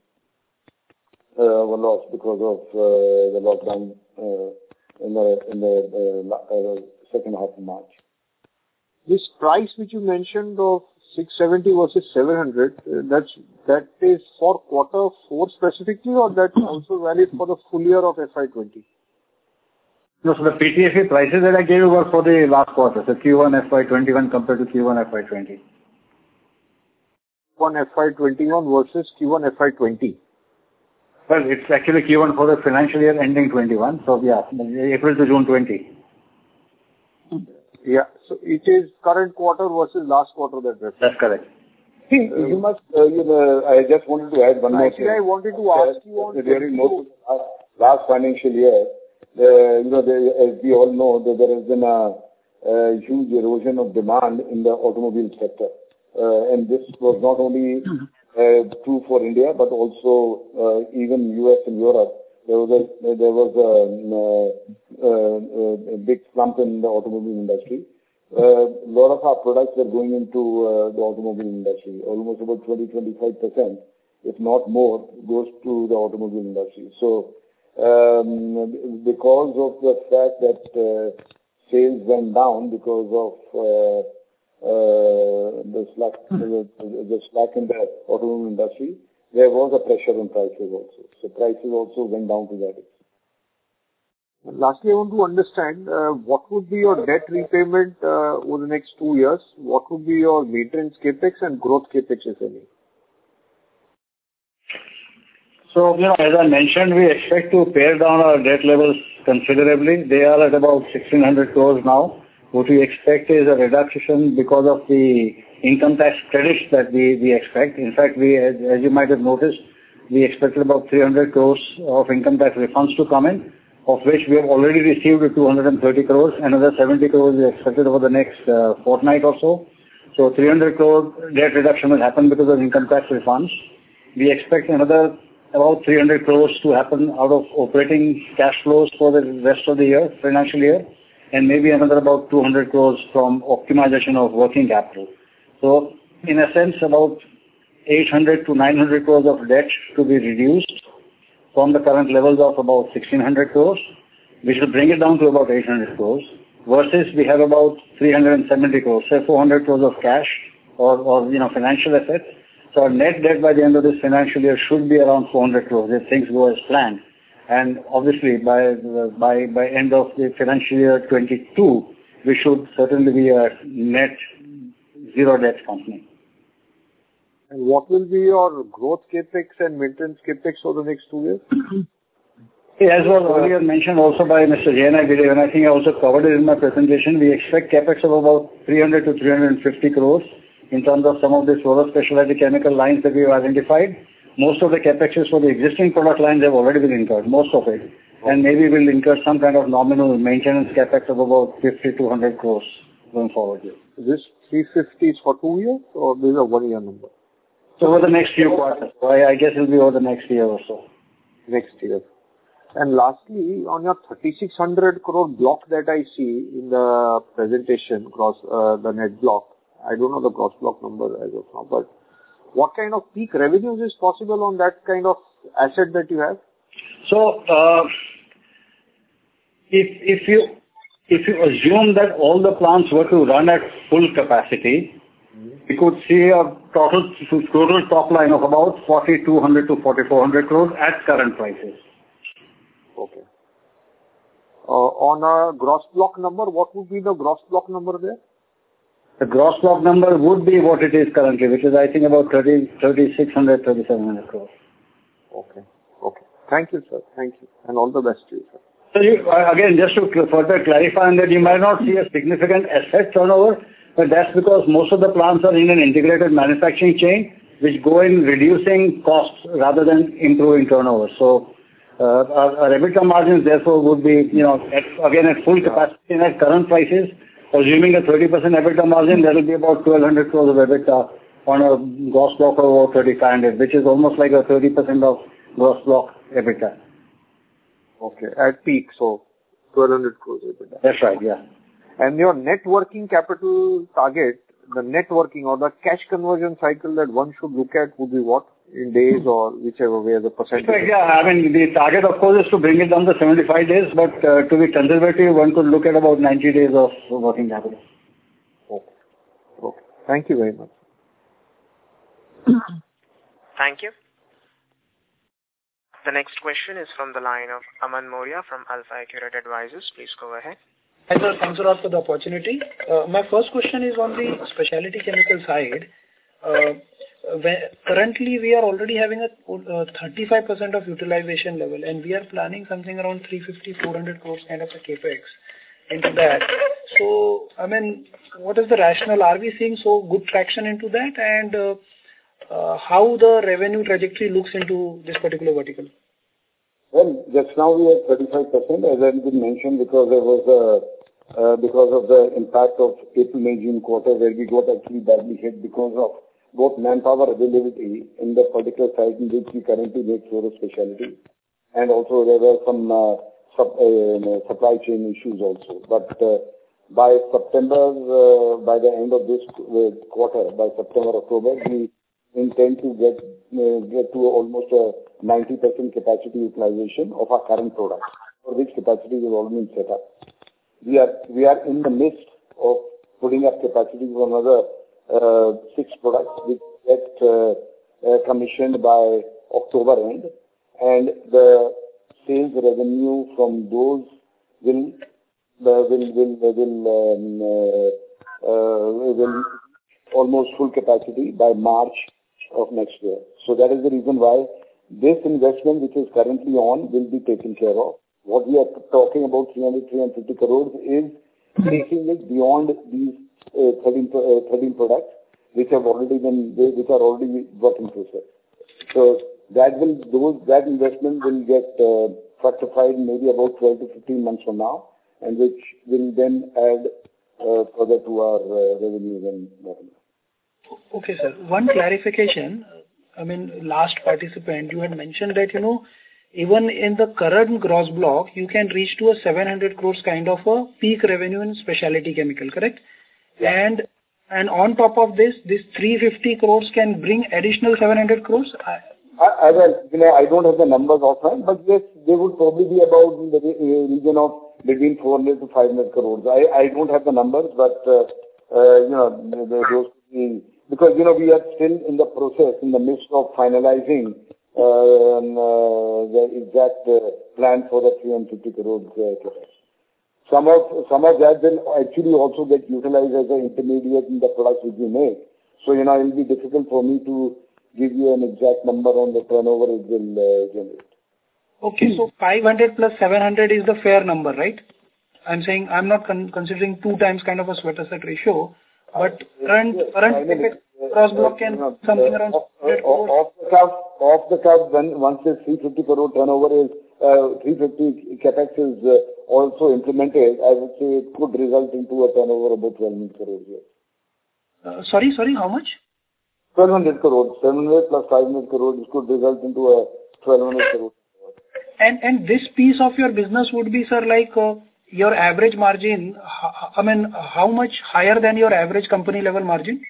uh, were lost because of uh, the lockdown uh, in the in the uh, uh, second half of March. This price which you mentioned of six seventy versus seven hundred, uh, that's that is for quarter four specifically, or that's also valid for the full year of F Y twenty? No, so the P T F E prices that I gave you were for the last quarter, so Q one F Y twenty-one compared to Q one F Y twenty. Q one F Y twenty-one versus Q one F Y twenty. Well, it's actually Q one for the financial year ending twenty-one, so yeah, April to June twenty. Yeah, so it is current quarter versus last quarter that refers. That's correct. See, uh, you must, uh, you know, I just wanted to add one more thing. Actually, I wanted to ask you on... During most of the last financial year, uh, you know, there, as we all know, that there has been a, a huge erosion of demand in the automobile sector. Uh, and this was not only uh, true for India, but also uh, even U S and Europe. There was a, there was a, uh, a big slump in the automobile industry. Uh, a lot of our products are going into uh, the automobile industry. Almost about twenty to twenty-five percent, if not more, goes to the automobile industry. So, um, because of the fact that uh, sales went down because of uh, uh, the slack, the, the slack in the automobile industry, there was a pressure on prices also. So prices also went down to that extent. Lastly, I want to understand uh, what would be your debt repayment uh, over the next two years? What would be your maintenance capex and growth capex, if any? So, you know, as I mentioned, we expect to pare down our debt levels considerably. They are at about sixteen hundred crores now. What we expect is a reduction because of the income tax credits that we, we expect. In fact, we, as, as you might have noticed, we expected about three hundred crores of income tax refunds to come in, of which we have already received two hundred thirty crores. Another seventy crores is expected over the next uh, fortnight or so. So three hundred crore debt reduction will happen because of income tax refunds. We expect another about three hundred crores to happen out of operating cash flows for the rest of the year, financial year, and maybe another about two hundred crores from optimization of working capital. So in a sense, about eight hundred to nine hundred crores of debt to be reduced from the current levels of about sixteen hundred crores, which will bring it down to about eight hundred crores, versus we have about three hundred seventy crores, say four hundred crores of cash or, or you know, financial assets. So our net debt by the end of this financial year should be around four hundred crores if things go as planned. And obviously by by by end of the financial year twenty-two, we should certainly be a net zero debt company. And what will be your growth capex and maintenance capex for the next two years? As was earlier mentioned also by Mister Jain, I believe, and I think I also covered it in my presentation, we expect capex of about three hundred to three hundred fifty crores in terms of some of the fluoro specialty chemical lines that we have identified. Most of the capexes for the existing product lines have already been incurred, most of it. And maybe we'll incur some kind of nominal maintenance capex of about fifty to one hundred crores going forward. This three hundred fifty is for two years or this is a one year number? So over the next few quarters. So I, I guess it'll be over the next year or so. Next year. And lastly, on your thirty-six hundred crore block that I see in the presentation, gross, uh, the net block, I don't know the gross block number as of now, but what kind of peak revenues is possible on that kind of asset that you have? So, uh, if, if you, if you assume that all the plants were to run at full capacity, mm-hmm. we could see a total, total top line of about forty-two hundred to forty-four hundred crores at current prices. Okay. Uh, on a gross block number, what would be the gross block number there? The gross block number would be what it is currently, which is I think about thirty, thirty-six hundred, thirty-seven hundred crores. Okay. Okay. Thank you, sir. Thank you. And all the best to you, sir. So you, again, just to further clarify on that, you might not see a significant asset turnover, but that's because most of the plants are in an integrated manufacturing chain, which go in reducing costs rather than improving turnover. So, Uh, our, our EBITDA margins therefore would be, you know, at, again at full capacity and at current prices, assuming a thirty percent EBITDA margin, that will be about twelve hundred crores of EBITDA on a gross block of about thirty-five hundred, which is almost like a thirty percent of gross block EBITDA. Okay, at peak, so twelve hundred crores EBITDA. That's right, yeah. And your net working capital target, the net working or the cash conversion cycle that one should look at would be what? In days or whichever way, the percentage? Yeah, I mean, the target, of course, is to bring it down to seventy-five days, but uh, to be conservative, one could look at about ninety days of working capital. Okay. Okay. Thank you very much. Thank you. The next question is from the line of Aman Moria from Alpha Accurate Advisors. Please go ahead. Hi, sir. Thanks a lot for the opportunity. Uh, my first question is on the specialty chemical side. Uh, Currently, we are already having a uh, thirty-five percent of utilization level, and we are planning something around three fifty, four hundred crores kind of a capex into that. So, I mean, what is the rationale? Are we seeing so good traction into that, and uh, uh, how the revenue trajectory looks into this particular vertical? Well, just now we are thirty-five percent, as I did mention, because there was a uh, because of the impact of April, May, June quarter, where we got actually badly hit because of both manpower availability in the particular site in which we currently make fluoro specialty, and also there were some uh, sub, uh, supply chain issues also. But uh, by September, uh, by the end of this quarter, by September, October, we intend to get uh, get to almost a ninety percent capacity utilization of our current products, for which capacity has already been set up. We are we are in the midst of putting up capacity for another Uh, six products which get uh, uh, commissioned by October end, and the sales revenue from those will uh, will will will um, uh, uh, will almost full capacity by March of next year. So that is the reason why this investment, which is currently on, will be taken care of. What we are talking about, three hundred, three hundred fifty crores, is taking it beyond these Uh, thirteen, uh, thirteen products which have already been, which are already work in process. So that will, those, that investment will get uh, fructified maybe about twelve to fifteen months from now, and which will then add uh, further to our uh, revenues and revenue. Okay, sir. One clarification. I mean, last participant, you had mentioned that, you know, even in the current gross block, you can reach to a seven hundred crores kind of a peak revenue in specialty chemical, correct? And and on top of this, this three hundred fifty crores can bring additional seven hundred crores? I, I, well, you know, I don't have the numbers offhand, but yes, they would probably be about in the region of between four hundred to five hundred crores. I, I don't have the numbers, but, uh, uh, you know, those, because, you know, we are still in the process, in the midst of finalizing uh, uh, the exact uh, plan for the three hundred fifty crores uh, capacity. some of some of that will actually also get utilized as an intermediate in the products which we make. So, you know, it will be difficult for me to give you an exact number on the turnover it will uh, generate. Okay, so five hundred plus seven hundred is the fair number, right? I'm saying I'm not con- considering two times kind of a sweat asset ratio, but current yes, current I mean, uh, cross block can uh, something uh, around off, uh, off the cuff, off the cuff, when once this three hundred fifty crore turnover is uh, three hundred fifty capex is uh, also implemented, I would say it could result into a turnover of about twelve hundred crores. Yes. Uh, sorry, sorry, how much? twelve hundred crores, seven hundred plus five hundred crores could result into a twelve hundred crores. And and this piece of your business would be, sir, like uh, your average margin. h- I mean, how much higher than your average company level margin?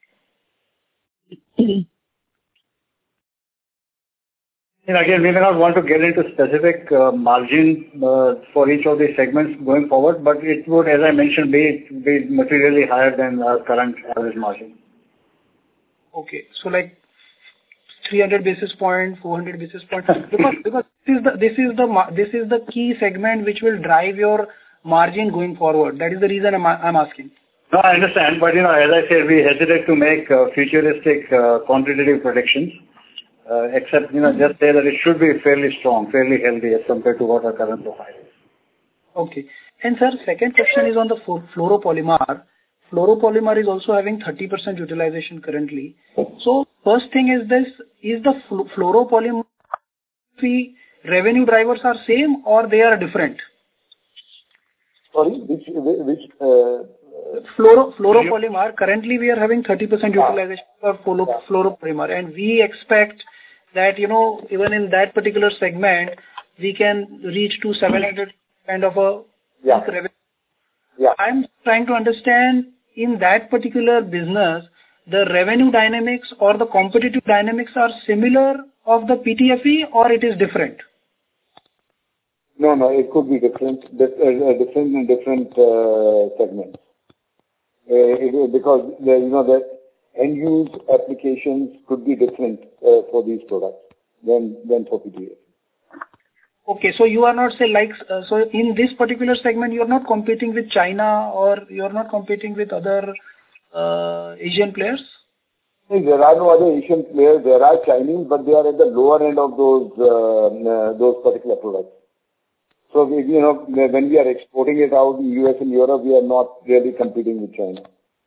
And again, we may not want to get into specific uh, margin uh, for each of these segments going forward, but it would, as I mentioned, be be materially higher than our current average margin. Okay, so like three hundred basis point, four hundred basis point, because because this is the this is the ma- this is the key segment which will drive your margin going forward. That is the reason I'm I'm asking. No, I understand, but you know, as I said, we hesitate to make uh, futuristic uh, quantitative predictions, uh, except you know, just say that it should be fairly strong, fairly healthy as compared to what our current profile is. Okay, and sir, second question is on the fluor- fluoropolymer. Fluoropolymer is also having thirty percent utilization currently. So first thing is this, is the flu- fluoropolymer fee revenue drivers are same or they are different? Sorry, which, which, uh, Fluoro, fluoropolymer, currently we are having thirty percent utilization for fluoro, fluoropolymer, and we expect that, you know, even in that particular segment, we can reach to seven hundred kind of a yeah. revenue. Yeah. I'm trying to understand, in that particular business, the revenue dynamics or the competitive dynamics are similar of the P T F E or it is different? No, no, it could be different, dif- uh, different in different uh, segments. Uh, it, because the, you know that end use applications could be different uh, for these products than than for P T F E. Okay, so you are not say like uh, so in this particular segment you are not competing with China or you are not competing with other uh, Asian players? There are no other Asian players. There are Chinese, but they are at the lower end of those uh, uh, those particular products. So we, you know, when we are exporting it out in U S and Europe, we are not really competing with China.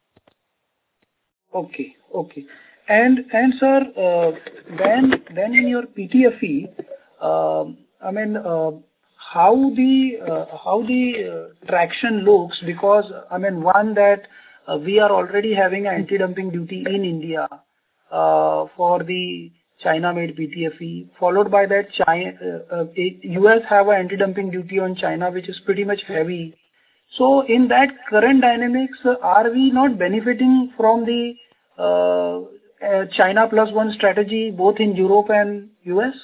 Okay, okay, and and sir, uh, then then in your P T F E, uh, I mean, uh, how the uh, how the uh, traction looks, because I mean, one that uh, we are already having an anti-dumping duty in India uh, for the China-made P T F E, followed by that China, uh, uh, U S have an anti-dumping duty on China, which is pretty much heavy. So in that current dynamics, uh, are we not benefiting from the uh, uh, China plus one strategy both in Europe and U S?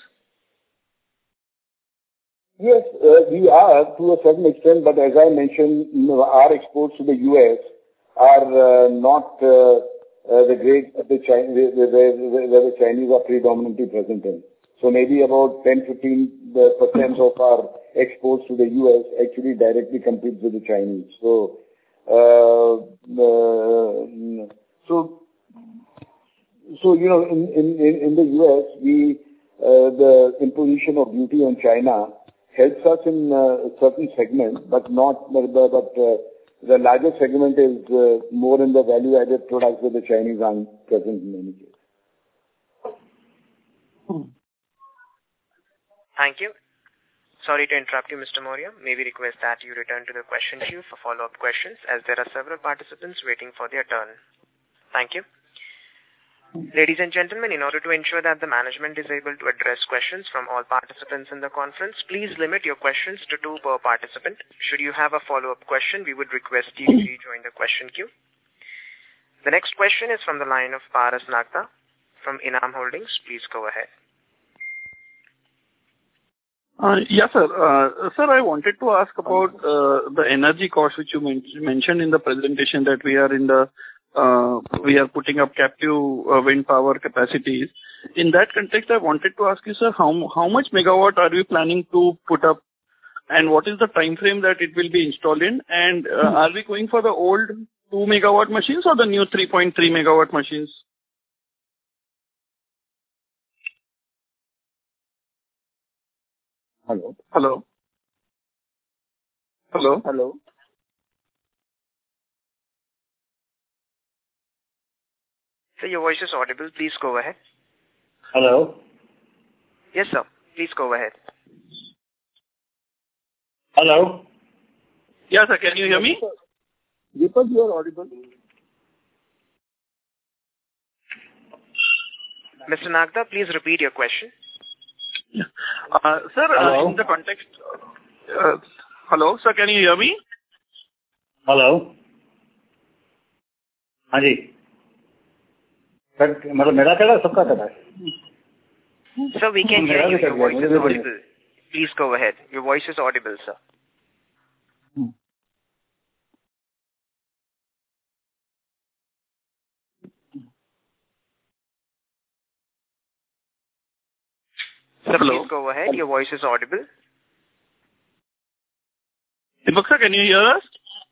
Yes, uh, we are to a certain extent, but as I mentioned, you know, our exports to the U S are uh, not uh, uh, the great the China, where, where, where the Chinese are predominantly present in. So maybe about ten to fifteen percent of our exports to the U S actually directly competes with the Chinese. So, uh, uh, so, so you know, in in in the U S, we uh, the imposition of duty on China helps us in uh, certain segments, but not, but, but uh, the larger segment is uh, more in the value-added products where the Chinese aren't present in any case. Thank you. Sorry to interrupt you, Mister Maurya. May we request that you return to the question queue for follow-up questions, as there are several participants waiting for their turn. Thank you. Ladies and gentlemen, in order to ensure that the management is able to address questions from all participants in the conference, please limit your questions to two per participant. Should you have a follow-up question, we would request you to rejoin the question queue. The next question is from the line of Paras Nagda from Enam Holdings. Please go ahead. Uh, yes, sir. Uh, sir, I wanted to ask about uh, the energy cost which you men- mentioned in the presentation, that we are in the Uh, we are putting up captive uh, wind power capacities. In that context, I wanted to ask you, sir, how how much megawatt are we planning to put up And what is the time frame that it will be installed in? And uh, are we going for the old two megawatt machines or the new three point three megawatt machines? Hello. Hello. Hello. Hello. Sir, your voice is audible. Please go ahead. Hello. Yes, sir. Please go ahead. Hello. Yes, sir. Can you hear me? Deepak, you are audible. Mister Nagda, please repeat your question. Uh, sir, uh, in the context... Uh, hello, sir, can you hear me? Hello. हाँ जी. मतलब मेरा करा सबका करा. Sir, we can hear you. Your voice is audible. Please go ahead. Your voice is audible, sir. Sir, Hello. please go ahead. Your voice is audible. Deepak sir, can you hear us?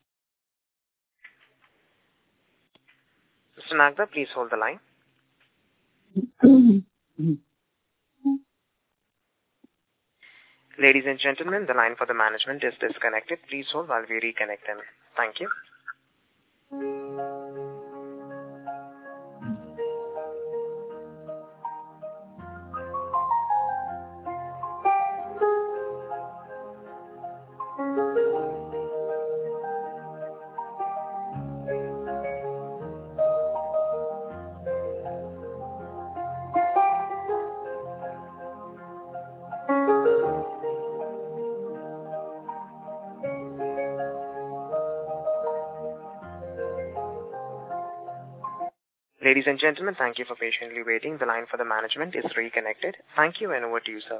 Mister Nagda, please hold the line. Ladies and gentlemen, the line for the management is disconnected. Please hold while we reconnect them. Thank you. Ladies and gentlemen, thank you for patiently waiting. The line for the management is reconnected. Thank you, and over to you, sir.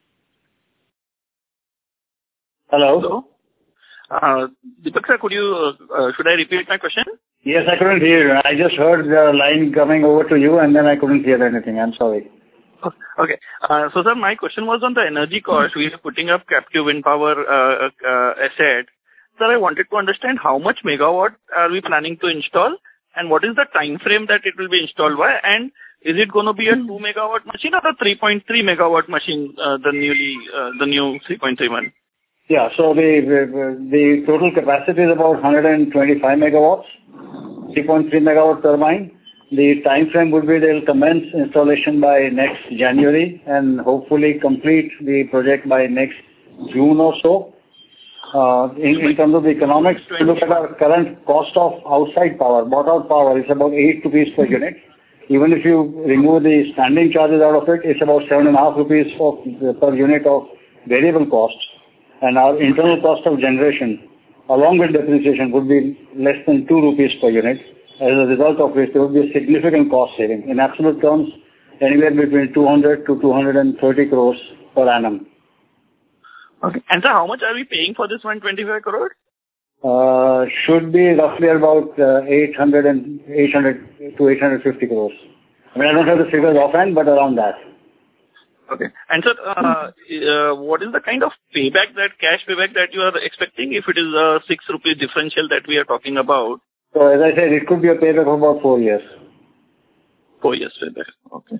Hello. Hello. Uh, Deepak sir, could you, uh, should I repeat my question? Yes, I couldn't hear you. I just heard the line coming over to you, and then I couldn't hear anything. I'm sorry. Okay. Uh, so, sir, my question was on the energy cost. We are putting up captive wind power uh, uh, asset. Sir, I wanted to understand how much megawatt are we planning to install, and what is the time frame that it will be installed by, and is it going to be a two megawatt machine or a three point three megawatt machine, uh, the newly uh, the new three point three one? Yeah. So the the, the total capacity is about one hundred twenty-five megawatts, three point three megawatt turbine. The time frame would be they'll commence installation by next January and hopefully complete the project by next June or so. Uh, in, in terms of the economics, if you look at our current cost of outside power, bought out power, it's about eight rupees per unit. Even if you remove the standing charges out of it, it's about seven and a half rupees of, per unit of variable cost. And our internal cost of generation, along with depreciation, would be less than two rupees per unit. As a result of which, there would be a significant cost saving. In absolute terms, anywhere between two hundred to two hundred thirty crores per annum. Okay. And sir, how much are we paying for this one hundred twenty-five crore? Uh, should be roughly about uh, eight hundred and eight hundred to eight hundred fifty crores. I mean, I don't have the figures offhand, but around that. Okay. And sir, uh, uh, what is the kind of payback, that cash payback that you are expecting if it is a six rupees differential that we are talking about? So as I said, it could be a payback of about four years. Four years payback. Okay.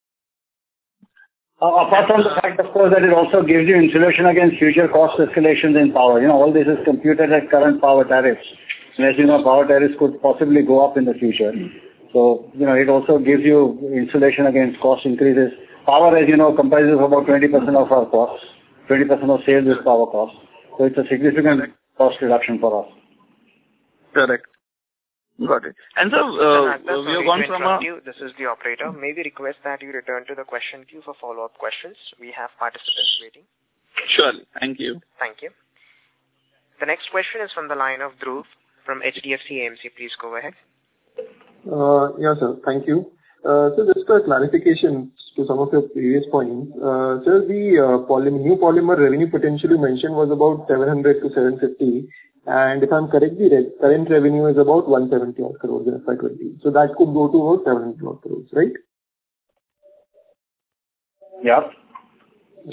Uh, apart from the fact, of course, that it also gives you insulation against future cost escalations in power. You know, all this is computed at current power tariffs. And as you know, power tariffs could possibly go up in the future. So, you know, it also gives you insulation against cost increases. Power, as you know, comprises about twenty percent of our costs. twenty percent of sales is power cost. So it's a significant cost reduction for us. Correct. Got it. And so, uh, Nagda, we have gone from a... You. This is the operator. May we request that you return to the question queue for follow-up questions? We have participants waiting. Surely. Thank you. Thank you. The next question is from the line of Dhruv from H D F C A M C. Please go ahead. Uh, yeah, sir. Thank you. Uh, so just a clarification to some of your previous points. Uh, sir, the uh, polymer, new polymer revenue potential you mentioned was about seven hundred to seven fifty. And if I'm correct, the re- current revenue is about one hundred seventy odd crores in F Y twenty. So that could go to about seven hundred odd crores, right? Yeah.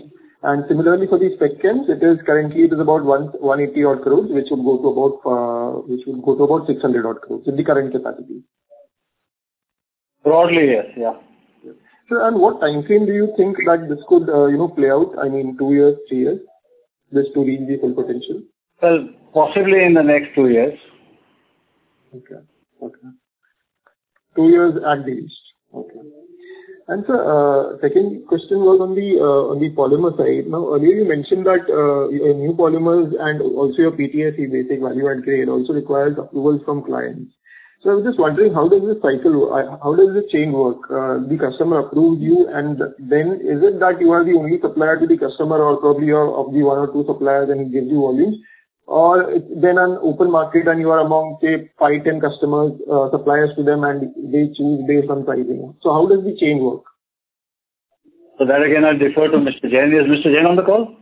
And similarly for the spec chems, it is currently it is about one one eighty odd crores, which would go to about uh, which would go to about six hundred odd crores in the current capacity. Broadly, yes, yeah. So, and what time frame do you think that this could uh, you know play out? I mean, two years, three years, this to reach the full potential? Well, possibly in the next two years. Okay. Okay. Two years at least. Okay. And sir, uh, second question was on the uh, on the polymer side. Now, earlier you mentioned that uh, your new polymers and also your P T F E, basic value add grade, also requires approvals from clients. So I was just wondering, how does this cycle, how does this chain work? Uh, the customer approves you, and then is it that you are the only supplier to the customer, or probably you are of the one or two suppliers and he gives you volumes? Or it's then an open market and you are among, say, five, ten customers, uh, suppliers to them, and they choose based on pricing. So how does the chain work? So that again, I'll defer to Mister Jain. Is Mister Jain on the call?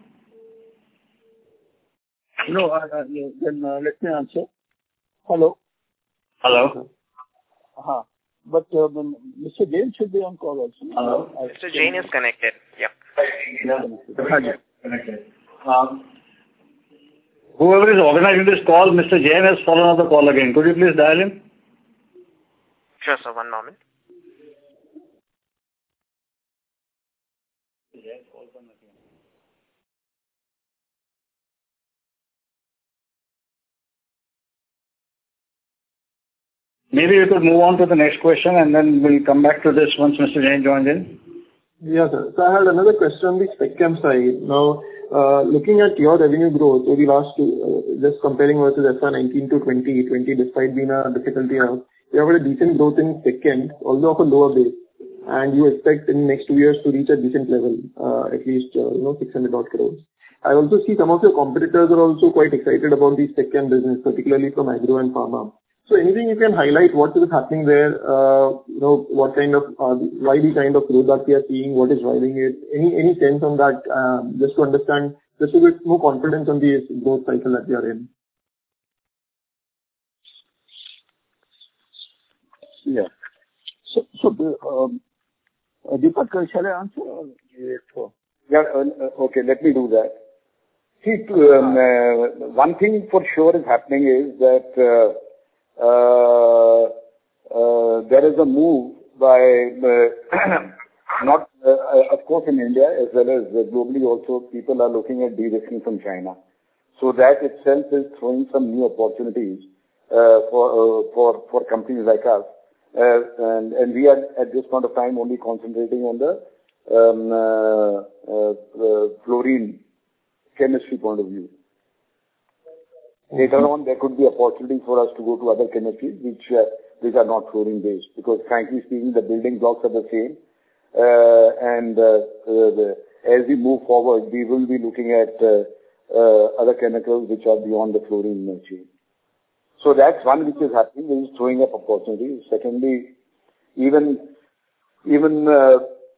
No, uh, uh, then uh, let me answer. Hello. Hello. Uh-huh. But uh, Mister Jain should be on call also. Hello. Uh, Mister Jain is connected. Yeah. yeah. Connected. Um, Whoever is organizing this call, Mister Jain has fallen off the call again. Could you please dial him? Sure, sir. One moment. Maybe we could move on to the next question and then we'll come back to this once Mister Jain joins in. Yes, sir. So I had another question on the spec chem side. Now, Uh, looking at your revenue growth over the last two, uh, just comparing versus F Y nineteen to twenty twenty, despite being a difficult year, you have a decent growth in spec chem, although of a lower base, and you expect in the next two years to reach a decent level, uh, at least, uh, you know, six hundred odd crores. I also see some of your competitors are also quite excited about the spec chem business, particularly from agro and pharma. So anything you can highlight what is happening there, uh, you know, what kind of, uh, why the kind of growth that we are seeing, what is driving it? Any any sense on that, um, just to understand, just to get more confidence on the growth cycle that we are in? Yeah. So, so um, uh, Deepak, shall I answer? Or yeah, uh, okay, let me do that. See, um, uh, one thing for sure is happening is that uh, Uh, uh, there is a move by, uh, not, uh, of course in India as well as globally also, people are looking at de-risking from China. So that itself is throwing some new opportunities uh, for, uh, for, for companies like us. Uh, and, and we are at this point of time only concentrating on the um, uh, uh, uh, fluorine chemistry point of view. Later on, there could be opportunity for us to go to other chemistries which uh, which are not fluorine based, because frankly speaking, the building blocks are the same. Uh, and uh, uh, the, as we move forward, we will be looking at uh, uh, other chemicals which are beyond the fluorine chain. So that's one which is happening, which is throwing up opportunities. Secondly, even even uh,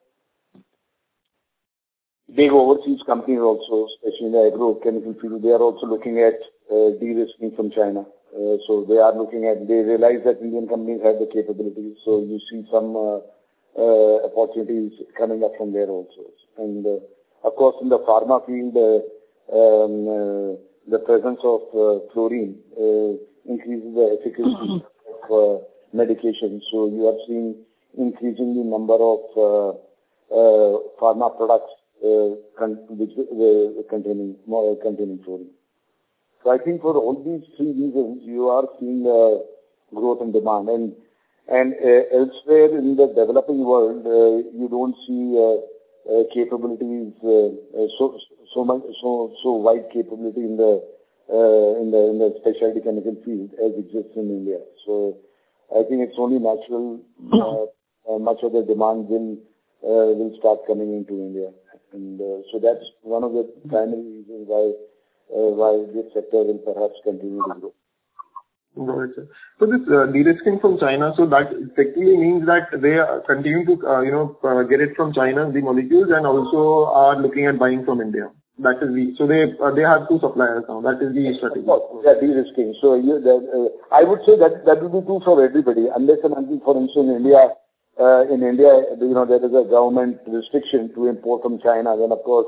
big overseas companies also, especially in the agrochemical field, they are also looking at uh, de-risking from China. Uh, so they are looking at, they realize that Indian companies have the capabilities. So you see some uh, uh, opportunities coming up from there also. And uh, of course, in the pharma field, uh, um, uh, the presence of uh, fluorine uh, increases the efficacy of uh, medication. So you are seeing increasing the number of uh, uh, pharma products Uh, con- which uh, containing more uh, containing fluorine. So I think for all these three reasons, you are seeing uh, growth and demand, and and uh, elsewhere in the developing world, uh, you don't see uh, uh, capabilities uh, uh, so so much so so wide capability in the uh, in the in the specialty chemical field as exists in India. So I think it's only natural uh, uh, much of the demand will uh, will start coming into India. And uh, so that's one of the primary reasons why uh, why this sector will perhaps continue to grow. Got it, sir. So this uh, de-risking from China, so that effectively means that they are continuing to uh, you know uh, get it from China, the molecules, and also are looking at buying from India. That is the so they uh, they have two suppliers now. That is the strategy. Yeah, de-risking. So you, the, uh, I would say that that will be true for everybody, unless and until, for instance, in India. Uh, in India, you know, there is a government restriction to import from China, then of course,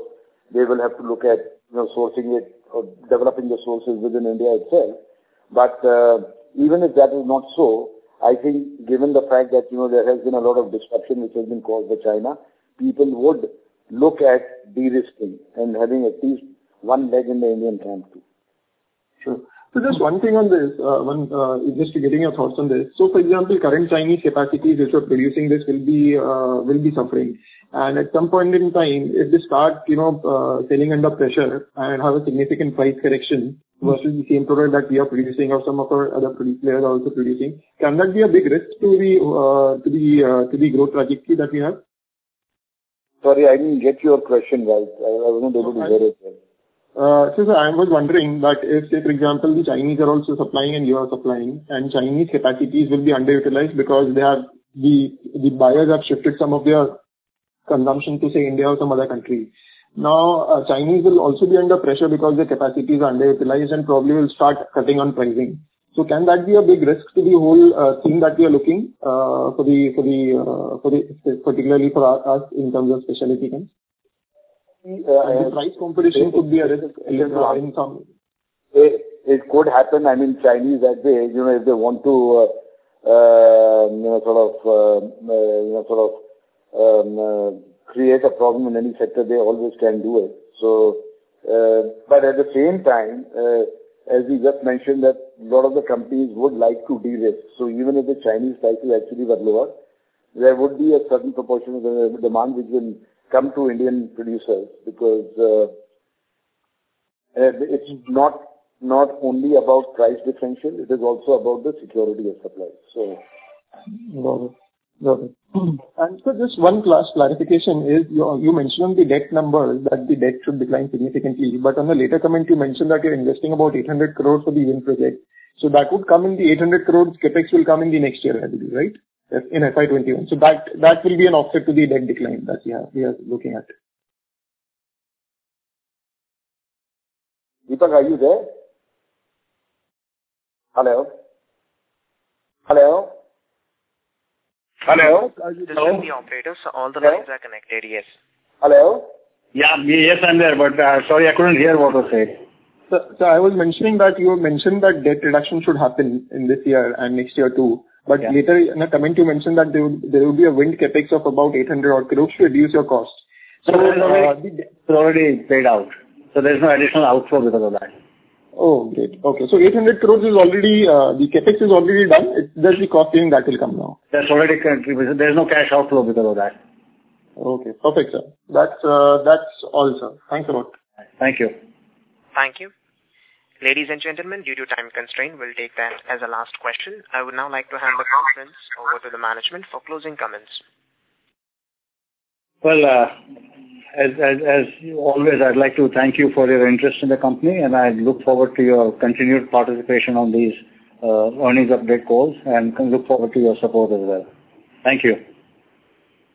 they will have to look at, you know, sourcing it or developing the sources within India itself. But uh, even if that is not so, I think given the fact that, you know, there has been a lot of disruption which has been caused by China, people would look at de-risking and having at least one leg in the Indian camp too. Sure. So just one thing on this, uh, one, uh, just to getting your thoughts on this. So for example, current Chinese capacities which are producing this will be, uh, will be suffering. And at some point in time, if they start, you know, uh, selling under pressure and have a significant price correction versus the same product that we are producing or some of our other players are also producing, can that be a big risk to the, uh, to the, uh, to the growth trajectory that we have? Sorry, I didn't get your question right. I, I wasn't able to hear it well. Uh, so, sir, I was wondering that if, say, for example, the Chinese are also supplying and you are supplying, and Chinese capacities will be underutilized because they have the the buyers have shifted some of their consumption to, say, India or some other country. Now, uh, Chinese will also be under pressure because their capacities are underutilized and probably will start cutting on pricing. So, can that be a big risk to the whole uh, thing that we are looking uh, for the for the uh, for the particularly for us in terms of specialty chemicals? Uh, the price competition it, could be a risk in some. It, it could happen. I mean, Chinese that way, you know, if they want to, uh, uh, you know, sort of, uh, uh, you know, sort of um, uh, create a problem in any sector, they always can do it. So, uh, but at the same time, uh, as we just mentioned, that a lot of the companies would like to de-risk. So even if the Chinese prices actually were lower, there would be a certain proportion of the demand which will come to Indian producers, because uh, it's not not only about price differential, it is also about the security of supply. So, got it. Got it. And so just one last clarification is, you, you mentioned on the debt numbers that the debt should decline significantly, but on the later comment you mentioned that you're investing about eight hundred crores for the wind project. So that would come in the eight hundred crores capex will come in the next year, I believe, right? In F Y twenty-one. So that that will be an offset to the debt decline that we are, we are looking at. Deepak, are you there? Hello? Hello? Hello? This is the operator, so all the lines are connected, yes. Hello? Yeah, yes, I'm there, but uh, sorry, I couldn't hear what was said. So, so I was mentioning that you mentioned that debt reduction should happen in this year and next year too. But yeah. Later in a comment you mentioned that there would, there would be a wind capex of about eight hundred odd crores to reduce your cost. So, so it's already, uh, already paid out. So there's no additional outflow because of that. Oh, great. Okay. So eight hundred crores is already, uh, the capex is already done. It's just the cost saving that will come now. That's already contributed. There's no cash outflow because of that. Okay. Perfect, sir. That's, uh, that's all, sir. Thanks a lot. Thank you. Thank you. Ladies and gentlemen, due to time constraint, we'll take that as a last question. I would now like to hand the conference over to the management for closing comments. Well, uh, as, as, as always, I'd like to thank you for your interest in the company, and I look forward to your continued participation on these uh, earnings update calls, and look forward to your support as well. Thank you.